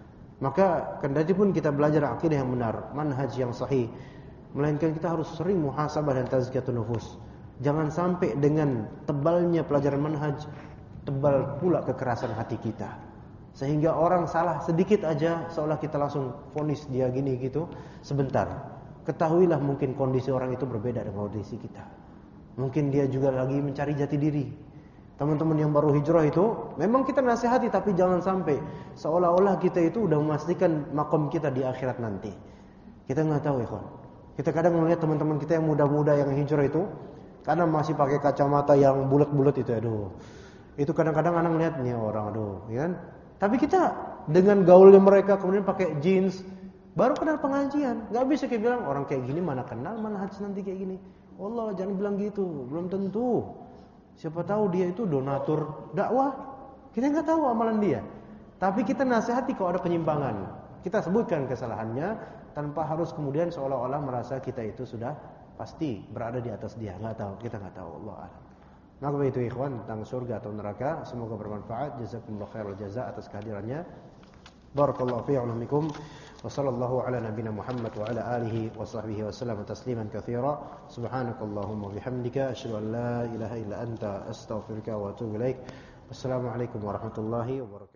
Maka kendati pun kita belajar akidah yang benar, manhaj yang sahih, melainkan kita harus sering muhasabah dan tazkiyatun nufus. Jangan sampai dengan tebalnya pelajaran manhaj, tebal pula kekerasan hati kita. Sehingga orang salah sedikit aja seolah kita langsung vonis dia gini gitu. Sebentar, ketahuilah mungkin kondisi orang itu berbeda dengan kondisi kita. Mungkin dia juga lagi mencari jati diri. Teman-teman yang baru hijrah itu memang kita nasihati, tapi jangan sampai seolah-olah kita itu udah memastikan makom kita di akhirat nanti. Kita nggak tahu, ikhwan. Kita kadang melihat teman-teman kita yang muda-muda yang hijrah itu, karena masih pakai kacamata yang bulat-bulat itu, aduh. Itu kadang-kadang anak lihat nih orang, aduh, ya kan? Tapi kita dengan gaulnya mereka kemudian pakai jeans, baru kenal pengajian. Nggak bisa kita bilang orang kayak gini mana kenal manhaj nanti kayak gini. Allah, jangan bilang gitu, belum tentu. Siapa tahu dia itu donatur dakwah. Kita nggak tahu amalan dia. Tapi kita nasihati kalau ada penyimpangan. Kita sebutkan kesalahannya tanpa harus kemudian seolah-olah merasa kita itu sudah pasti berada di atas dia. Nggak tahu, kita nggak tahu. Allah a'lam. Maka itu ikhwan tentang surga atau neraka, semoga bermanfaat. Jazakumullahu khairal jazaa atas kehadirannya. Barakallahu fi aunikum. Wa sallallahu ala nabiyyina Muhammad wa ala alihi wa sahbihi wa sallam tasliman katsira. Subhanakallahumma bihamdika asyhadu an la ilaha illa anta astaghfiruka wa atubu ilaik. Wassalamualaikum warahmatullahi wabarakatuh.